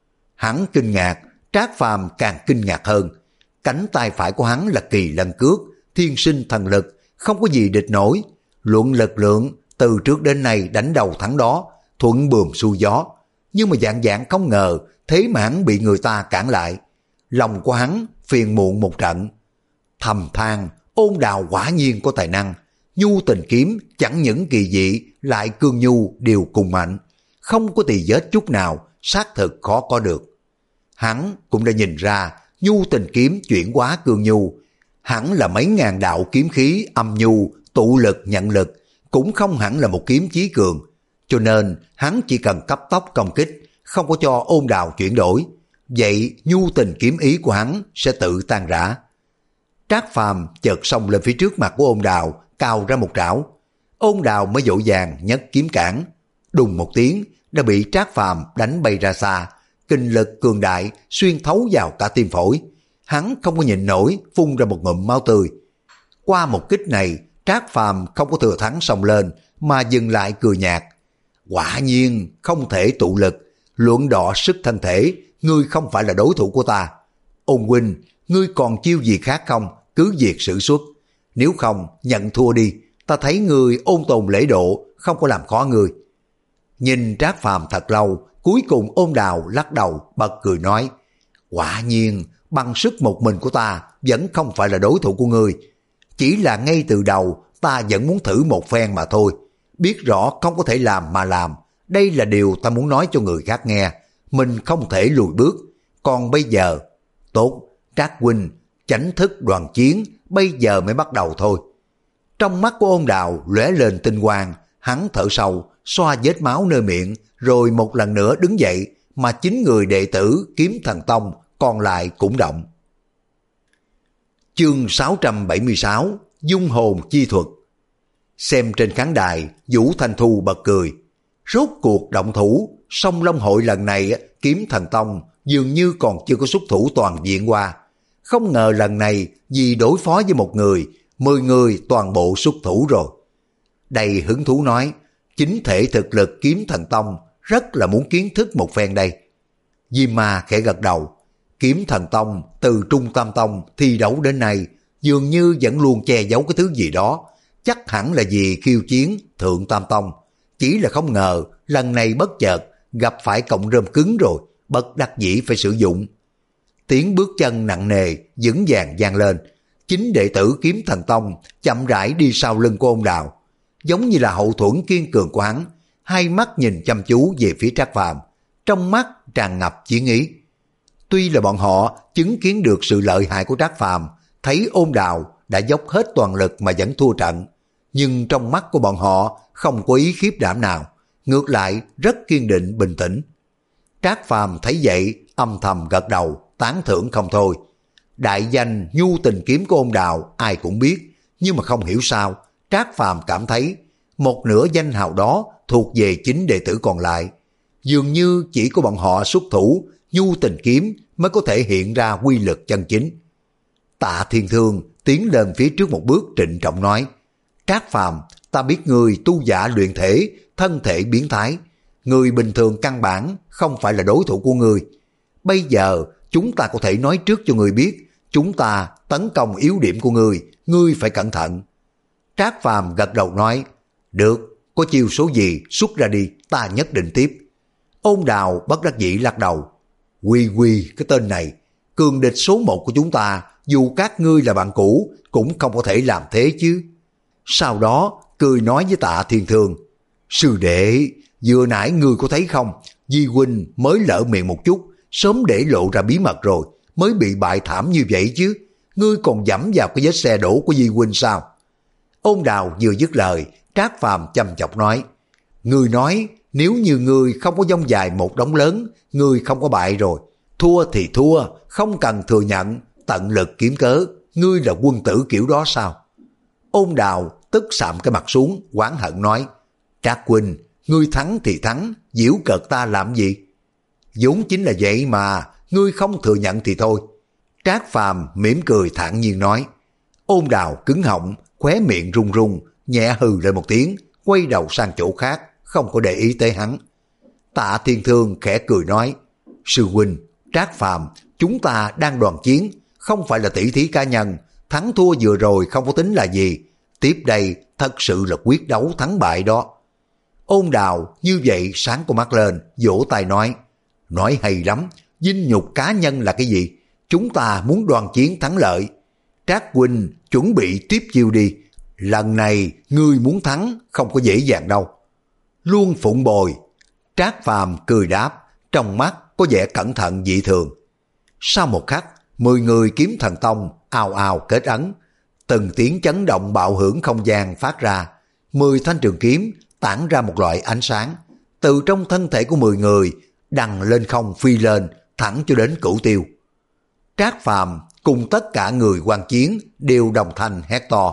Hắn kinh ngạc, Trác Phàm càng kinh ngạc hơn. Cánh tay phải của hắn là kỳ lân cước, thiên sinh thần lực, không có gì địch nổi. Luận lực lượng, từ trước đến nay đánh đầu thắng đó, thuận buồm xuôi gió. Nhưng mà dạng dạng không ngờ, thế mà hắn bị người ta cản lại. Lòng của hắn phiền muộn một trận. Thầm than, Ôn Đào quả nhiên có tài năng. Nhu tình kiếm chẳng những kỳ dị, lại cương nhu đều cùng mạnh. Không có tì vết chút nào, xác thực khó có được. Hắn cũng đã nhìn ra, nhu tình kiếm chuyển hóa cương nhu. Hẳn là mấy ngàn đạo kiếm khí âm nhu, tụ lực nhận lực, cũng không hẳn là một kiếm chí cường. Cho nên hắn chỉ cần cấp tốc công kích, không có cho Ôn Đào chuyển đổi. Vậy nhu tình kiếm ý của hắn sẽ tự tan rã. Trác Phàm chợt xông lên phía trước mặt của Ôn Đào, cào ra một trảo. Ôn Đào mới vội vàng nhấc kiếm cản. Đùng một tiếng đã bị Trác Phàm đánh bay ra xa, kinh lực cường đại xuyên thấu vào cả tim phổi. Hắn không có nhịn nổi, phun ra một ngụm máu tươi. Qua một kích này, Trác Phàm không có thừa thắng xông lên, mà dừng lại cười nhạt. Quả nhiên không thể tụ lực, luận đọ sức thân thể, ngươi không phải là đối thủ của ta. Ôn huynh, ngươi còn chiêu gì khác không, cứ việc sử xuất. Nếu không, nhận thua đi, ta thấy ngươi ôn tồn lễ độ, không có làm khó ngươi. Nhìn Trác Phàm thật lâu, cuối cùng Ôn Đào lắc đầu bật cười nói, quả nhiên bằng sức một mình của ta vẫn không phải là đối thủ của ngươi. Chỉ là ngay từ đầu ta vẫn muốn thử một phen mà thôi. Biết rõ không có thể làm mà làm. Đây là điều ta muốn nói cho người khác nghe. Mình không thể lùi bước. Còn bây giờ, tốt, Trác huynh, chánh thức đoàn chiến, bây giờ mới bắt đầu thôi. Trong mắt của Ôn Đào lóe lên tinh quang, hắn thở sâu, xoa vết máu nơi miệng, rồi một lần nữa đứng dậy, mà chính người đệ tử Kiếm Thần Tông còn lại cũng động. Chương sáu trăm bảy mươi sáu, Dung hồn chi thuật. Xem trên khán đài, Vũ Thanh Thu bật cười. Rốt cuộc động thủ, song Long hội lần này Kiếm Thần Tông dường như còn chưa có xuất thủ toàn diện qua. Không ngờ lần này vì đối phó với một người, mười người toàn bộ xuất thủ rồi. Đầy hứng thú nói, chính thể thực lực Kiếm Thần Tông rất là muốn kiến thức một phen đây. Diêm Ma khẽ gật đầu. Kiếm Thần Tông từ Trung Tam Tông thi đấu đến nay dường như vẫn luôn che giấu cái thứ gì đó, chắc hẳn là vì khiêu chiến Thượng Tam Tông. Chỉ là không ngờ lần này bất chợt gặp phải cọng rơm cứng rồi, bất đắc dĩ phải sử dụng. Tiếng bước chân nặng nề vững vàng vang lên. Chính đệ tử Kiếm Thần Tông chậm rãi đi sau lưng của Ôn Đào, giống như là hậu thuẫn kiên cường của hắn, hai mắt nhìn chăm chú về phía Trác Phàm, trong mắt tràn ngập chiến ý. Tuy là bọn họ chứng kiến được sự lợi hại của Trác Phàm, thấy Ôn Đào đã dốc hết toàn lực mà vẫn thua trận, nhưng trong mắt của bọn họ không có ý khiếp đảm nào, ngược lại rất kiên định bình tĩnh. Trác Phàm thấy vậy âm thầm gật đầu, tán thưởng không thôi. Đại danh nhu tình kiếm của Ôn Đào ai cũng biết, nhưng mà không hiểu sao Trác Phàm cảm thấy một nửa danh hào đó thuộc về chính đệ tử còn lại. Dường như chỉ có bọn họ xuất thủ nhu tình kiếm mới có thể hiện ra quy lực chân chính. Tạ Thiên Thương tiến lên phía trước một bước trịnh trọng nói, Trác Phàm, ta biết người tu giả luyện thể, thân thể biến thái, người bình thường căn bản không phải là đối thủ của người. Bây giờ chúng ta có thể nói trước cho người biết, chúng ta tấn công yếu điểm của người, ngươi phải cẩn thận. Trác Phàm gật đầu nói, được, có chiêu số gì xuất ra đi, ta nhất định tiếp. Ôn Đào bất đắc dĩ lắc đầu, Quy Quy cái tên này, cường địch số một của chúng ta, dù các ngươi là bạn cũ cũng không có thể làm thế chứ. Sau đó cười nói với Tạ Thiên Thương, sư đệ, vừa nãy ngươi có thấy không, Di huynh mới lỡ miệng một chút, sớm để lộ ra bí mật rồi, mới bị bại thảm như vậy chứ. Ngươi còn dẫm vào cái vết xe đổ của Di huynh sao? Ôn Đào vừa dứt lời, Trác Phàm chăm chọc nói, ngươi nói nếu như ngươi không có dông dài một đống lớn, ngươi không có bại rồi. Thua thì thua, không cần thừa nhận, tận lực kiếm cớ, ngươi là quân tử kiểu đó sao? Ôn Đào tức sạm cái mặt xuống, oán hận nói, Trác huynh, ngươi thắng thì thắng, giễu cợt ta làm gì? Vốn chính là vậy mà, ngươi không thừa nhận thì thôi. Trác Phàm mỉm cười thản nhiên nói. Ôn Đào cứng họng, khóe miệng run run, nhẹ hừ lên một tiếng, quay đầu sang chỗ khác, không có để ý tới hắn. Tạ Thiên Thương khẽ cười nói, sư huynh, Trác Phàm, chúng ta đang đoàn chiến, không phải là tỷ thí cá nhân, thắng thua vừa rồi không có tính là gì, tiếp đây thật sự là quyết đấu thắng bại đó. Ôn Đào như vậy sáng con mắt lên, vỗ tay nói, nói hay lắm, vinh nhục cá nhân là cái gì? Chúng ta muốn đoàn chiến thắng lợi. Trác huynh chuẩn bị tiếp chiêu đi, lần này ngươi muốn thắng không có dễ dàng đâu. Luôn phụng bồi. Trác Phàm cười đáp, trong mắt có vẻ cẩn thận dị thường. Sau một khắc, mười người Kiếm Thần Tông ào ào kết ấn, từng tiếng chấn động bạo hưởng không gian phát ra, mười thanh trường kiếm tản ra một loại ánh sáng, từ trong thân thể của mười người đằng lên không phi lên, thẳng cho đến Cửu Tiêu. Trác Phàm cùng tất cả người quan chiến đều đồng thanh hét to,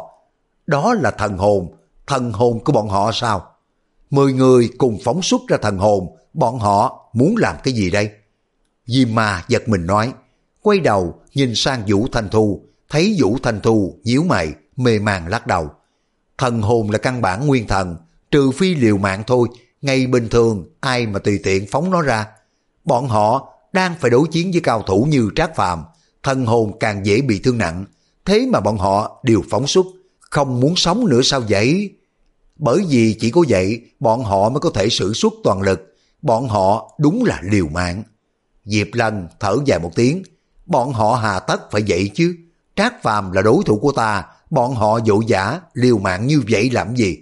đó là thần hồn, thần hồn của bọn họ sao? Mười người cùng phóng xuất ra thần hồn, bọn họ muốn làm cái gì đây? Diêm Ma giật mình nói, quay đầu nhìn sang Vũ Thanh Thu, thấy Vũ Thanh Thu nhíu mày, mê màng lắc đầu. Thần hồn là căn bản nguyên thần, trừ phi liều mạng thôi, ngày bình thường ai mà tùy tiện phóng nó ra. Bọn họ đang phải đối chiến với cao thủ như Trác Phàm, thần hồn càng dễ bị thương nặng, thế mà bọn họ đều phóng xuất, không muốn sống nữa sao vậy? Bởi vì chỉ có vậy bọn họ mới có thể sử xuất toàn lực. Bọn họ đúng là liều mạng. Diệp Lân thở dài một tiếng. Bọn họ hà tất phải vậy chứ. Trác Phàm là đối thủ của ta, bọn họ vội vã liều mạng như vậy làm gì?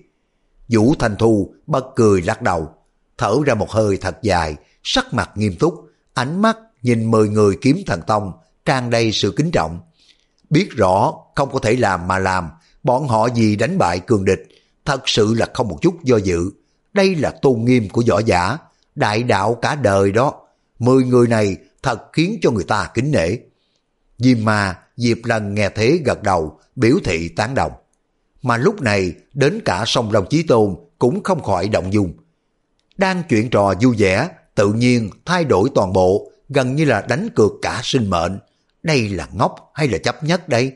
Vũ Thanh Thu bật cười lắc đầu, thở ra một hơi thật dài, sắc mặt nghiêm túc, ánh mắt nhìn mười người kiếm thần tông, tràn đầy sự kính trọng. Biết rõ không có thể làm mà làm, bọn họ vì đánh bại cường địch, thật sự là không một chút do dự. Đây là tôn nghiêm của võ giả, đại đạo cả đời đó. Mười người này thật khiến cho người ta kính nể. Diêm Ma, Diệp Lân nghe thế gật đầu, biểu thị tán đồng. Mà lúc này đến cả Song Long Chí Tôn cũng không khỏi động dung. Đang chuyện trò vui vẻ, tự nhiên thay đổi toàn bộ, gần như là đánh cược cả sinh mệnh. Đây là ngốc hay là chấp nhất đây?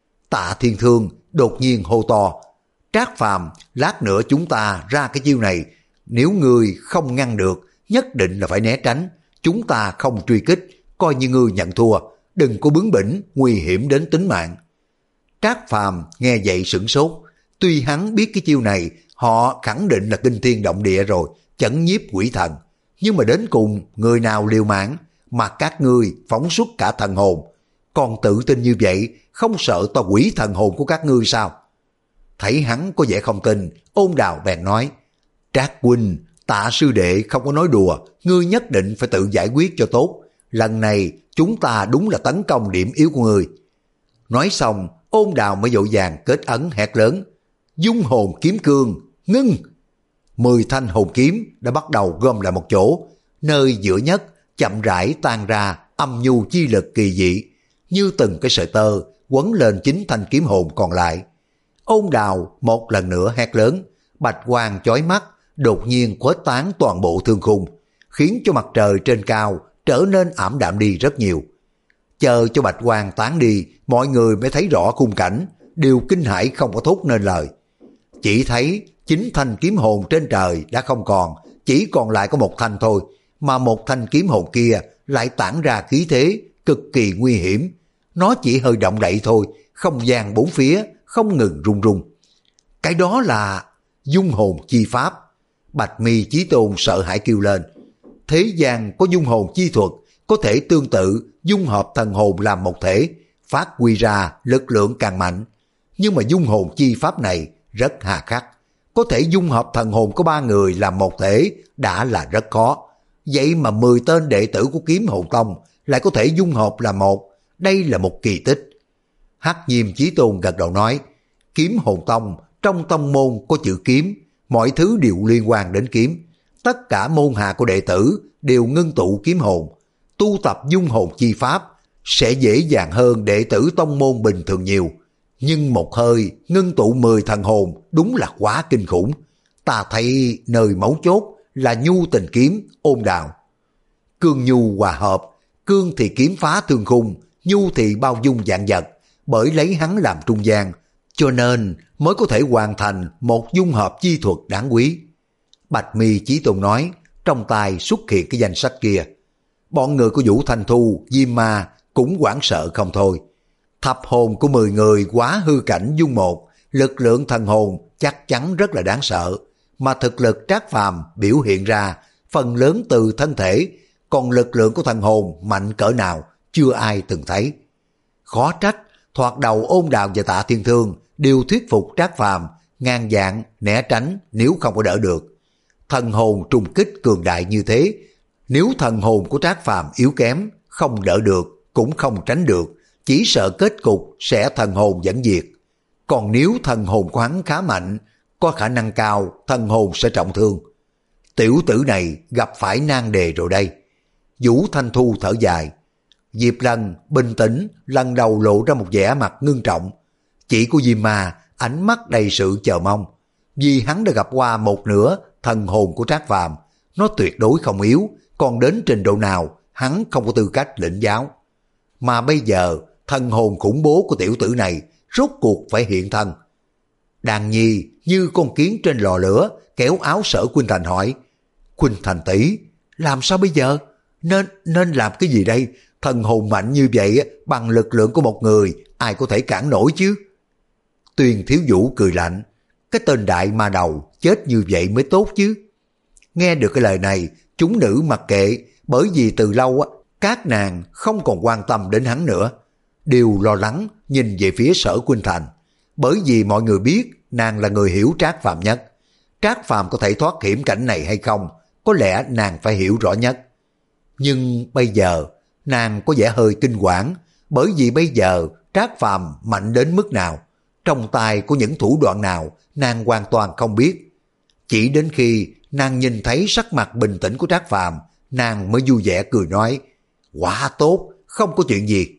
Tạ Thiên Thương đột nhiên hô to, Trác Phàm, lát nữa chúng ta ra cái chiêu này, nếu ngươi không ngăn được, nhất định là phải né tránh, chúng ta không truy kích, coi như ngươi nhận thua, đừng có bướng bỉnh, nguy hiểm đến tính mạng. Trác Phàm nghe vậy sửng sốt, tuy hắn biết cái chiêu này họ khẳng định là kinh thiên động địa rồi, chấn nhiếp quỷ thần, nhưng mà đến cùng người nào liều mạng mà các ngươi phóng xuất cả thần hồn, còn tự tin như vậy, không sợ to quỷ thần hồn của các ngươi sao? Thấy hắn có vẻ không tin, Ôn Đào bèn nói, Trác huynh, Tạ sư đệ không có nói đùa, ngươi nhất định phải tự giải quyết cho tốt, lần này chúng ta đúng là tấn công điểm yếu của ngươi. Nói xong, Ôn Đào mới vội vàng kết ấn hét lớn, dung hồn kiếm cương, ngưng. Mười thanh hồn kiếm đã bắt đầu gom lại một chỗ, nơi giữa nhất chậm rãi tan ra âm nhu chi lực kỳ dị, như từng cái sợi tơ quấn lên chính thanh kiếm hồn còn lại. Ôn Đào một lần nữa hét lớn, bạch quang chói mắt đột nhiên khuếch tán toàn bộ thương khung, khiến cho mặt trời trên cao trở nên ảm đạm đi rất nhiều. Chờ cho bạch quang tán đi, mọi người mới thấy rõ khung cảnh, đều kinh hãi không có thốt nên lời. Chỉ thấy chính thanh kiếm hồn trên trời đã không còn, chỉ còn lại có một thanh thôi, mà một thanh kiếm hồn kia lại tản ra khí thế cực kỳ nguy hiểm. Nó chỉ hơi động đậy thôi, không gian bốn phía không ngừng rung rung. Cái đó là dung hồn chi pháp. Bạch Mi Chí Tôn sợ hãi kêu lên, thế gian có dung hồn chi thuật, có thể tương tự dung hợp thần hồn làm một thể, phát huy ra lực lượng càng mạnh. Nhưng mà dung hồn chi pháp này rất hà khắc, có thể dung hợp thần hồn của ba người làm một thể đã là rất khó. Vậy mà mười tên đệ tử của Kiếm Hồn Tông lại có thể dung hợp làm một, đây là một kỳ tích. Hắc Nhiêm Chí Tôn gật đầu nói, Kiếm Hồn Tông trong tông môn có chữ kiếm, mọi thứ đều liên quan đến kiếm. Tất cả môn hạ của đệ tử đều ngưng tụ kiếm hồn, tu tập dung hồn chi pháp sẽ dễ dàng hơn đệ tử tông môn bình thường nhiều. Nhưng một hơi ngưng tụ mười thần hồn đúng là quá kinh khủng. Ta thấy nơi mấu chốt là nhu tình kiếm. Ôn Đào, cương nhu hòa hợp, cương thì kiếm phá thương khung, nhu thì bao dung vạn vật, bởi lấy hắn làm trung gian, cho nên mới có thể hoàn thành một dung hợp chi thuật đáng quý. Bạch Mi Chí Tôn nói, trong tay xuất hiện cái danh sách kia. Bọn người của Vũ Thanh Thu, Diêm Ma cũng hoảng sợ không thôi. Thập hồn của mười người quá hư cảnh dung một, lực lượng thần hồn chắc chắn rất là đáng sợ, mà thực lực Trác Phàm biểu hiện ra phần lớn từ thân thể, còn lực lượng của thần hồn mạnh cỡ nào chưa ai từng thấy. Khó trách thoạt đầu Ôn Đào và Tạ Thiên Thương đều thuyết phục Trác Phàm ngàn vạn né tránh nếu không có đỡ được. Thần hồn trùng kích cường đại như thế, nếu thần hồn của Trác Phàm yếu kém, không đỡ được cũng không tránh được, chỉ sợ kết cục sẽ thần hồn dẫn diệt. Còn nếu thần hồn của hắn khá mạnh, có khả năng cao thần hồn sẽ trọng thương. Tiểu tử này gặp phải nan đề rồi đây. Vũ Thanh Thu thở dài. Diệp Lân bình tĩnh, lần đầu lộ ra một vẻ mặt ngưng trọng. Chỉ của Diêm Ma ánh mắt đầy sự chờ mong, vì hắn đã gặp qua một nửa thần hồn của Trác Phàm, nó tuyệt đối không yếu, còn đến trình độ nào hắn không có tư cách lĩnh giáo. Mà bây giờ thần hồn khủng bố của tiểu tử này rốt cuộc phải hiện thân. Đàn Nhi như con kiến trên lò lửa kéo áo Sở Khuynh Thành hỏi, Khuynh Thành tỷ, làm sao bây giờ? Nên nên làm cái gì đây? Thần hồn mạnh như vậy bằng lực lượng của một người, ai có thể cản nổi chứ? Tuyền Thiếu Vũ cười lạnh, cái tên đại ma đầu chết như vậy mới tốt chứ. Nghe được cái lời này, chúng nữ mặc kệ, bởi vì từ lâu á, các nàng không còn quan tâm đến hắn nữa, đều lo lắng nhìn về phía Sở Khuynh Thành, bởi vì mọi người biết nàng là người hiểu Trác Phàm nhất. Trác Phàm có thể thoát hiểm cảnh này hay không, có lẽ nàng phải hiểu rõ nhất. Nhưng bây giờ nàng có vẻ hơi kinh quản, bởi vì bây giờ Trác Phàm mạnh đến mức nào, trong tay có những thủ đoạn nào nàng hoàn toàn không biết. Chỉ đến khi nàng nhìn thấy sắc mặt bình tĩnh của Trác Phàm, nàng mới vui vẻ cười nói, quá tốt, không có chuyện gì.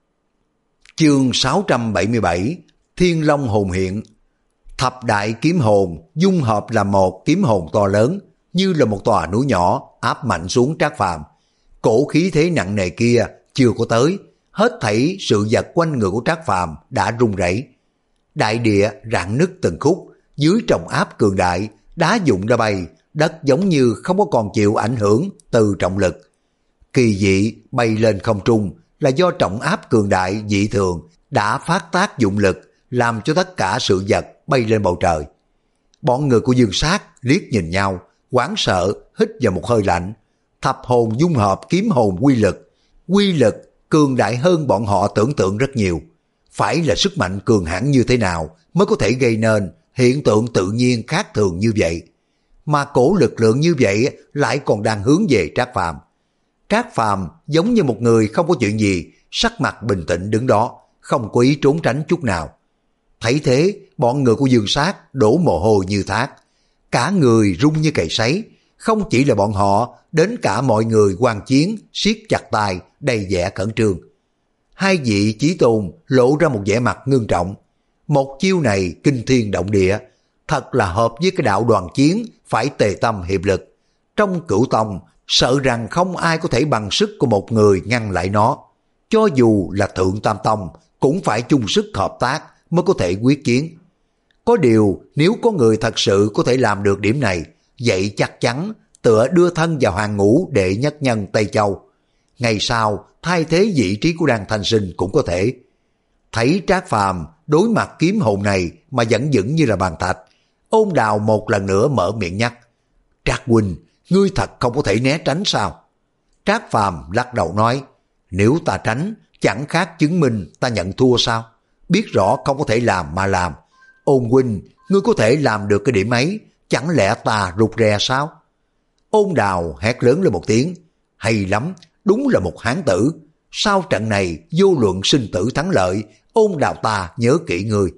Chương sáu trăm bảy mươi bảy, Thiên Long hồn hiện. Thập đại kiếm hồn dung hợp là một kiếm hồn to lớn, như là một tòa núi nhỏ áp mạnh xuống Trác Phàm. Cổ khí thế nặng nề kia chưa có tới, hết thảy sự vật quanh người của Trác Phàm đã rung rẩy. Đại địa rạn nứt từng khúc, dưới trọng áp cường đại, đá dụng ra bay, đất giống như không có còn chịu ảnh hưởng từ trọng lực. Kỳ dị bay lên không trung là do trọng áp cường đại dị thường đã phát tác dụng lực, làm cho tất cả sự vật bay lên bầu trời. Bọn người của Dương Sát liếc nhìn nhau, hoảng sợ hít vào một hơi lạnh. Thập hồn dung hợp kiếm hồn quy lực, quy lực cường đại hơn bọn họ tưởng tượng rất nhiều. Phải là sức mạnh cường hãn như thế nào mới có thể gây nên hiện tượng tự nhiên khác thường như vậy, mà cổ lực lượng như vậy lại còn đang hướng về Trác Phàm. Trác Phàm giống như một người không có chuyện gì, sắc mặt bình tĩnh đứng đó, không có ý trốn tránh chút nào. Thấy thế, bọn người của Dương Sát đổ mồ hôi như thác, cả người rung như cày sấy. Không chỉ là bọn họ, đến cả mọi người quan chiến siết chặt tay, đầy vẻ khẩn trương. Hai vị chí tôn lộ ra một vẻ mặt ngưng trọng. Một chiêu này kinh thiên động địa, thật là hợp với cái đạo đoàn chiến phải tề tâm hiệp lực. Trong Cửu Tông, sợ rằng không ai có thể bằng sức của một người ngăn lại nó. Cho dù là Thượng Tam Tông, cũng phải chung sức hợp tác mới có thể quyết chiến. Có điều, nếu có người thật sự có thể làm được điểm này, vậy chắc chắn tựa đưa thân vào hàng ngũ đệ nhất nhân Tây Châu. Ngày sau, thay thế vị trí của Đan Thanh Sinh cũng có thể. Thấy Trác Phàm đối mặt kiếm hồn này mà vẫn vững như là bàn thạch, Ôn Đào một lần nữa mở miệng nhắc, Trác huynh, ngươi thật không có thể né tránh sao? Trác Phàm lắc đầu nói, nếu ta tránh, chẳng khác chứng minh ta nhận thua sao? Biết rõ không có thể làm mà làm. Ôn huynh, ngươi có thể làm được cái điểm ấy, chẳng lẽ ta rụt rè sao? Ôn Đào hét lớn lên một tiếng, hay lắm, đúng là một hán tử. Sau trận này vô luận sinh tử thắng lợi, Ôn Đào ta nhớ kỹ ngươi.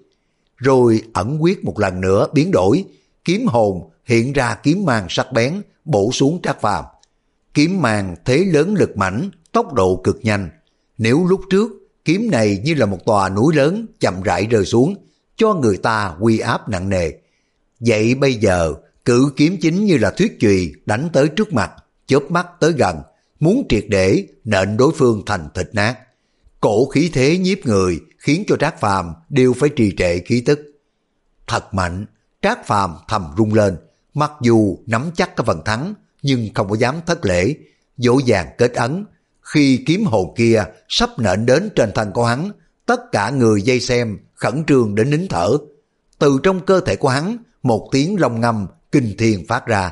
Rồi ẩn quyết một lần nữa biến đổi, kiếm hồn hiện ra kiếm mang sắc bén bổ xuống Trác Phàm. Kiếm mang thế lớn lực mãnh, tốc độ cực nhanh. Nếu lúc trước kiếm này như là một tòa núi lớn chậm rãi rơi xuống, cho người ta uy áp nặng nề, vậy bây giờ cự kiếm chính như là thuyết chùy đánh tới trước mặt, chớp mắt tới gần, muốn triệt để nện đối phương thành thịt nát. Cổ khí thế nhiếp người khiến cho Trác Phàm đều phải trì trệ khí tức. Thật mạnh, Trác Phàm thầm rung lên, mặc dù nắm chắc cái phần thắng nhưng không có dám thất lễ, dỗ dàng kết ấn. Khi kiếm hồn kia sắp nện đến trên thân của hắn, tất cả người vây xem khẩn trương đến nín thở. Từ trong cơ thể của hắn, một tiếng long ngâm kinh thiên phát ra.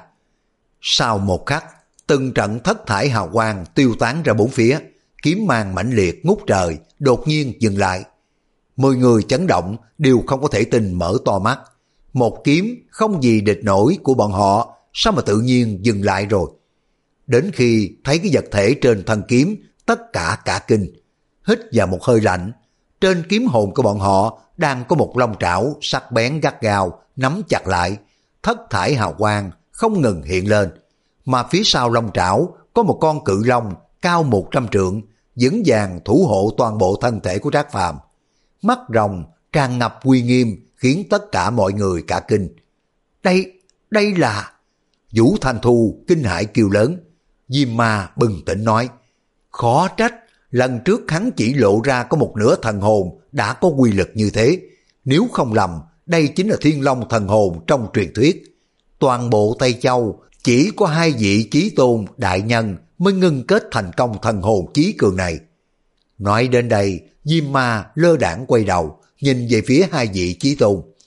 Sau một khắc, từng trận thất thải hào quang tiêu tán ra bốn phía, kiếm mang mãnh liệt ngút trời đột nhiên dừng lại. Mười người chấn động đều không có thể tin mở to mắt. Một kiếm không gì địch nổi của bọn họ sao mà tự nhiên dừng lại rồi. Đến khi thấy cái vật thể trên thân kiếm, tất cả cả kinh, hít vào một hơi lạnh. Trên kiếm hồn của bọn họ đang có một long trảo sắc bén gắt gao nắm chặt lại, thất thải hào quang không ngừng hiện lên, mà phía sau long trảo có một con cự long cao một trăm trượng, vững vàng thủ hộ toàn bộ thân thể của Trác Phàm. Mắt rồng tràn ngập uy nghiêm khiến tất cả mọi người cả kinh. Đây, đây là... Vũ Thanh Thu kinh hãi kêu lớn. Diêm Ma bừng tỉnh nói, khó trách lần trước hắn chỉ lộ ra có một nửa thần hồn đã có quy lực như thế. Nếu không lầm, đây chính là Thiên Long thần hồn trong truyền thuyết. Toàn bộ Tây Châu chỉ có hai vị chí tôn đại nhân mới ngưng kết thành công thần hồn chí cường này. Nói đến đây, Diêm Ma lơ đãng quay đầu, nhìn về phía hai vị chí tôn.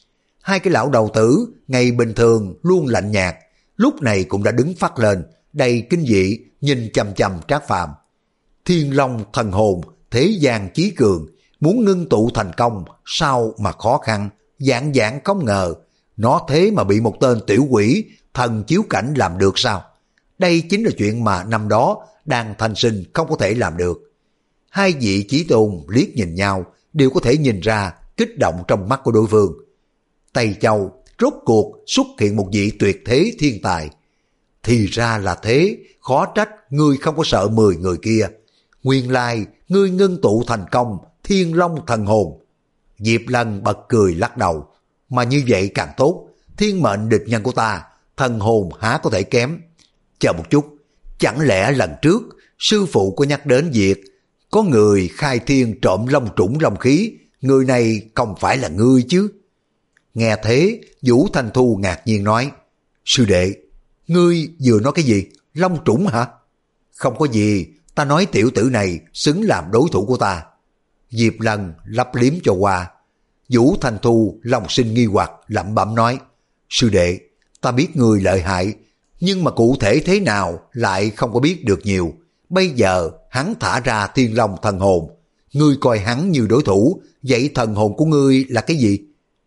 Hai cái lão đầu tử ngày bình thường luôn lạnh nhạt, lúc này cũng đã đứng phát lên, đầy kinh dị nhìn chằm chằm Trác Phàm. Thiên Long thần hồn, thế gian chí cường, muốn ngưng tụ thành công sao mà khó khăn, dạng dạng không ngờ, nó thế mà bị một tên tiểu quỷ thần chiếu cảnh làm được sao? Đây chính là chuyện mà năm đó đàn thanh sinh không có thể làm được. Hai vị chí tôn liếc nhìn nhau, đều có thể nhìn ra kích động trong mắt của đối phương. Tây Châu rốt cuộc xuất hiện một vị tuyệt thế thiên tài. Thì ra là thế, khó trách ngươi không có sợ mười người kia. Nguyên lai ngươi ngưng tụ thành công Thiên Long thần hồn. Diệp Lân bật cười lắc đầu. Mà như vậy càng tốt, thiên mệnh địch nhân của ta, thần hồn há có thể kém. Chờ một chút, chẳng lẽ lần trước sư phụ có nhắc đến việc có người khai thiên trộm long trũng long khí, người này không phải là ngươi chứ? Nghe thế, Vũ Thanh Thu ngạc nhiên nói, sư đệ, ngươi vừa nói cái gì? Long trũng hả? Không có gì, ta nói tiểu tử này xứng làm đối thủ của ta. Diệp Lân lấp liếm cho qua. Vũ Thanh Thu lòng sinh nghi hoặc lẩm bẩm nói, sư đệ, ta biết ngươi lợi hại, nhưng mà cụ thể thế nào lại không có biết được nhiều. Bây giờ hắn thả ra Thiên Long thần hồn, ngươi coi hắn như đối thủ, vậy thần hồn của ngươi là cái gì?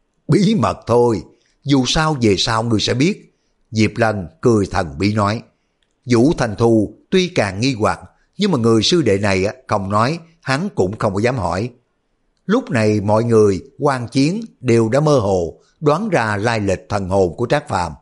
Bí mật thôi, dù sao về sau ngươi sẽ biết. Diệp Lân cười thần bí nói. Vũ Thanh Thu tuy càng nghi hoặc, nhưng mà người sư đệ này không nói, hắn cũng không có dám hỏi. Lúc này mọi người quan chiến đều đã mơ hồ đoán ra lai lịch thần hồn của Trác Phàm.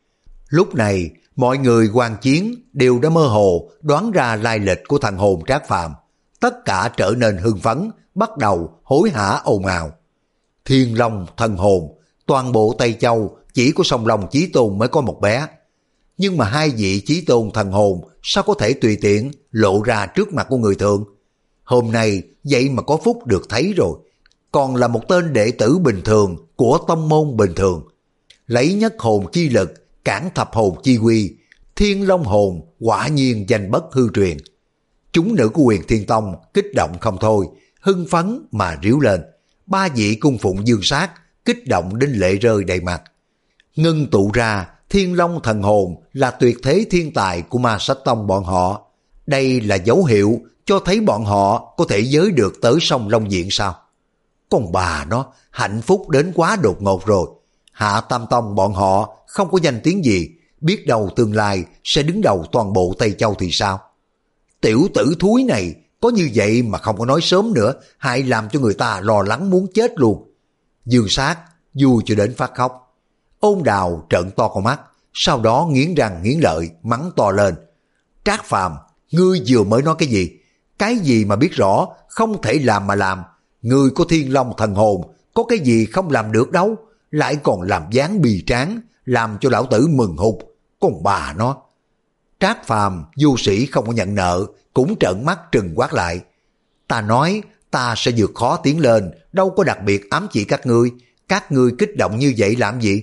Lúc này mọi người quan chiến đều đã mơ hồ đoán ra lai lịch của thần hồn Trác Phàm. Tất cả trở nên hưng phấn, bắt đầu hối hả ồn ào. Thiên Long thần hồn, toàn bộ Tây Châu chỉ có Song Long Chí Tôn mới có một bé. Nhưng mà hai vị Chí Tôn thần hồn sao có thể tùy tiện lộ ra trước mặt của người thường? Hôm nay vậy mà có phúc được thấy rồi, còn là một tên đệ tử bình thường của tông môn bình thường. Lấy nhất hồn chi lực cản thập hồn chi quy, Thiên Long hồn quả nhiên danh bất hư truyền. Chúng nữ của Huyền Thiên Tông kích động không thôi, hưng phấn mà ríu lên. Ba vị cung phụng dương sát kích động đến lệ rơi đầy mặt. Ngưng tụ ra Thiên Long thần hồn là tuyệt thế thiên tài của Ma Sách Tông bọn họ. Đây là dấu hiệu cho thấy bọn họ có thể giới được tới sông Long Diện sao? Con bà nó hạnh phúc đến quá đột ngột rồi. Hạ Tam Tông bọn họ không có danh tiếng gì, biết đâu tương lai sẽ đứng đầu toàn bộ Tây Châu thì sao? Tiểu tử thúi này có như vậy mà không có nói sớm nữa, hại làm cho người ta lo lắng muốn chết luôn. Dương Sát vui cho đến phát khóc. Ôn Đào trợn to con mắt, sau đó nghiến răng nghiến lợi mắng to lên. Trác Phàm, ngươi vừa mới nói cái gì? Cái gì mà biết rõ không thể làm mà làm? Ngươi có Thiên Long thần hồn, có cái gì không làm được đâu, lại còn làm dáng bì tráng, làm cho lão tử mừng hụt. Con bà nó. Trác Phàm vô sĩ không có nhận nợ, cũng trợn mắt trừng quát lại. Ta nói ta sẽ vượt khó tiến lên, đâu có đặc biệt ám chỉ các ngươi, các ngươi kích động như vậy làm gì?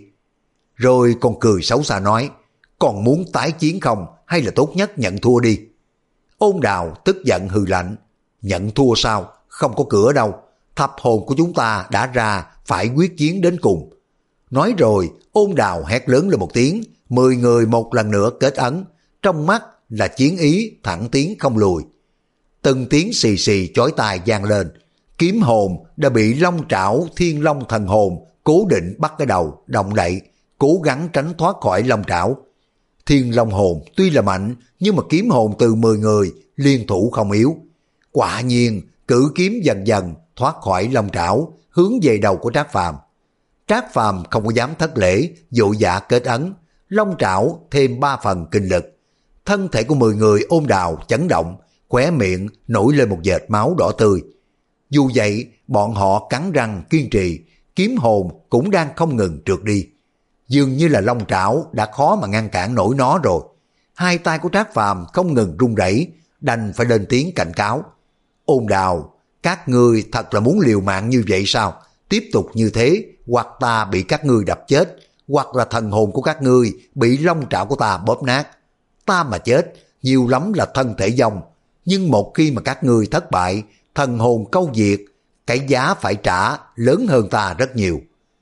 Rồi còn cười xấu xa nói, còn muốn tái chiến không, hay là tốt nhất nhận thua đi. Ôn Đào tức giận hừ lạnh, nhận thua sao, không có cửa đâu, thập hồn của chúng ta đã ra, phải quyết chiến đến cùng. Nói rồi Ôn Đào hét lớn lên một tiếng, mười người một lần nữa kết ấn, trong mắt là chiến ý thẳng tiến không lùi. Từng tiếng xì xì chói tai vang lên, kiếm hồn đã bị long trảo Thiên Long thần hồn cố định bắt cái đầu, động đậy, cố gắng tránh thoát khỏi long trảo. Thiên Long hồn tuy là mạnh, nhưng mà kiếm hồn từ mười người liên thủ không yếu. Quả nhiên cử kiếm dần dần thoát khỏi long trảo, hướng về đầu của Trác Phàm. Trác Phàm không có dám thất lễ, vội vã kết ấn, long trảo thêm ba phần kinh lực. Thân thể của mười người Ôn Đào chấn động, khóe miệng nổi lên một vệt máu đỏ tươi. Dù vậy, bọn họ cắn răng kiên trì, kiếm hồn cũng đang không ngừng trượt đi. Dường như là long trảo đã khó mà ngăn cản nổi nó rồi. Hai tay của Trác Phàm không ngừng run rẩy, đành phải lên tiếng cảnh cáo. Ôn Đào, các ngươi thật là muốn liều mạng như vậy sao? Tiếp tục như thế, hoặc ta bị các ngươi đập chết, hoặc là thần hồn của các ngươi bị long trảo của ta bóp nát. Ta mà chết, nhiều lắm là thân thể vong, nhưng một khi mà các ngươi thất bại, thần hồn câu diệt, cái giá phải trả lớn hơn ta rất nhiều.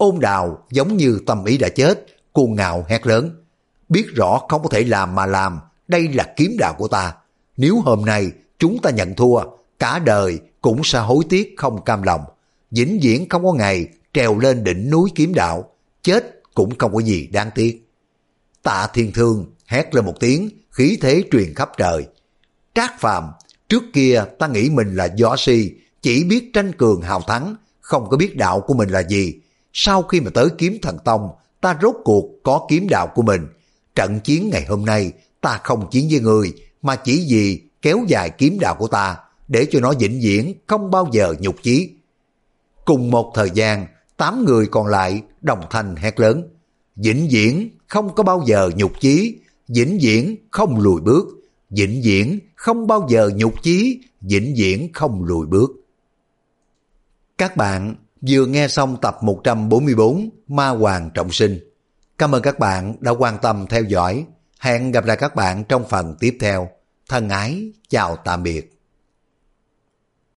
Ôn Đào giống như tâm ý đã chết, cuồng ngạo hét lớn. Biết rõ không có thể làm mà làm, đây là kiếm đạo của ta. Nếu hôm nay chúng ta nhận thua, cả đời cũng sẽ hối tiếc không cam lòng. Vĩnh viễn không có ngày trèo lên đỉnh núi kiếm đạo, chết cũng không có gì đáng tiếc. Tạ Thiên Thương hét lên một tiếng, khí thế truyền khắp trời. Trác Phàm, trước kia ta nghĩ mình là võ si, chỉ biết tranh cường hào thắng, không có biết đạo của mình là gì. Sau khi mà tới Kiếm Thần Tông, ta rốt cuộc có kiếm đạo của mình. Trận chiến ngày hôm nay, ta không chiến với người, mà chỉ vì kéo dài kiếm đạo của ta, để cho nó vĩnh viễn không bao giờ nhục chí. Cùng một thời gian, tám người còn lại đồng thanh hét lớn. Vĩnh viễn không có bao giờ nhục chí, vĩnh viễn không lùi bước, vĩnh viễn không bao giờ nhục chí, vĩnh viễn không lùi bước. Các bạn vừa nghe xong tập một trăm bốn mươi bốn Ma Hoàng Trọng Sinh. Cảm ơn các bạn đã quan tâm theo dõi. Hẹn gặp lại các bạn trong phần tiếp theo. Thân ái, chào tạm biệt.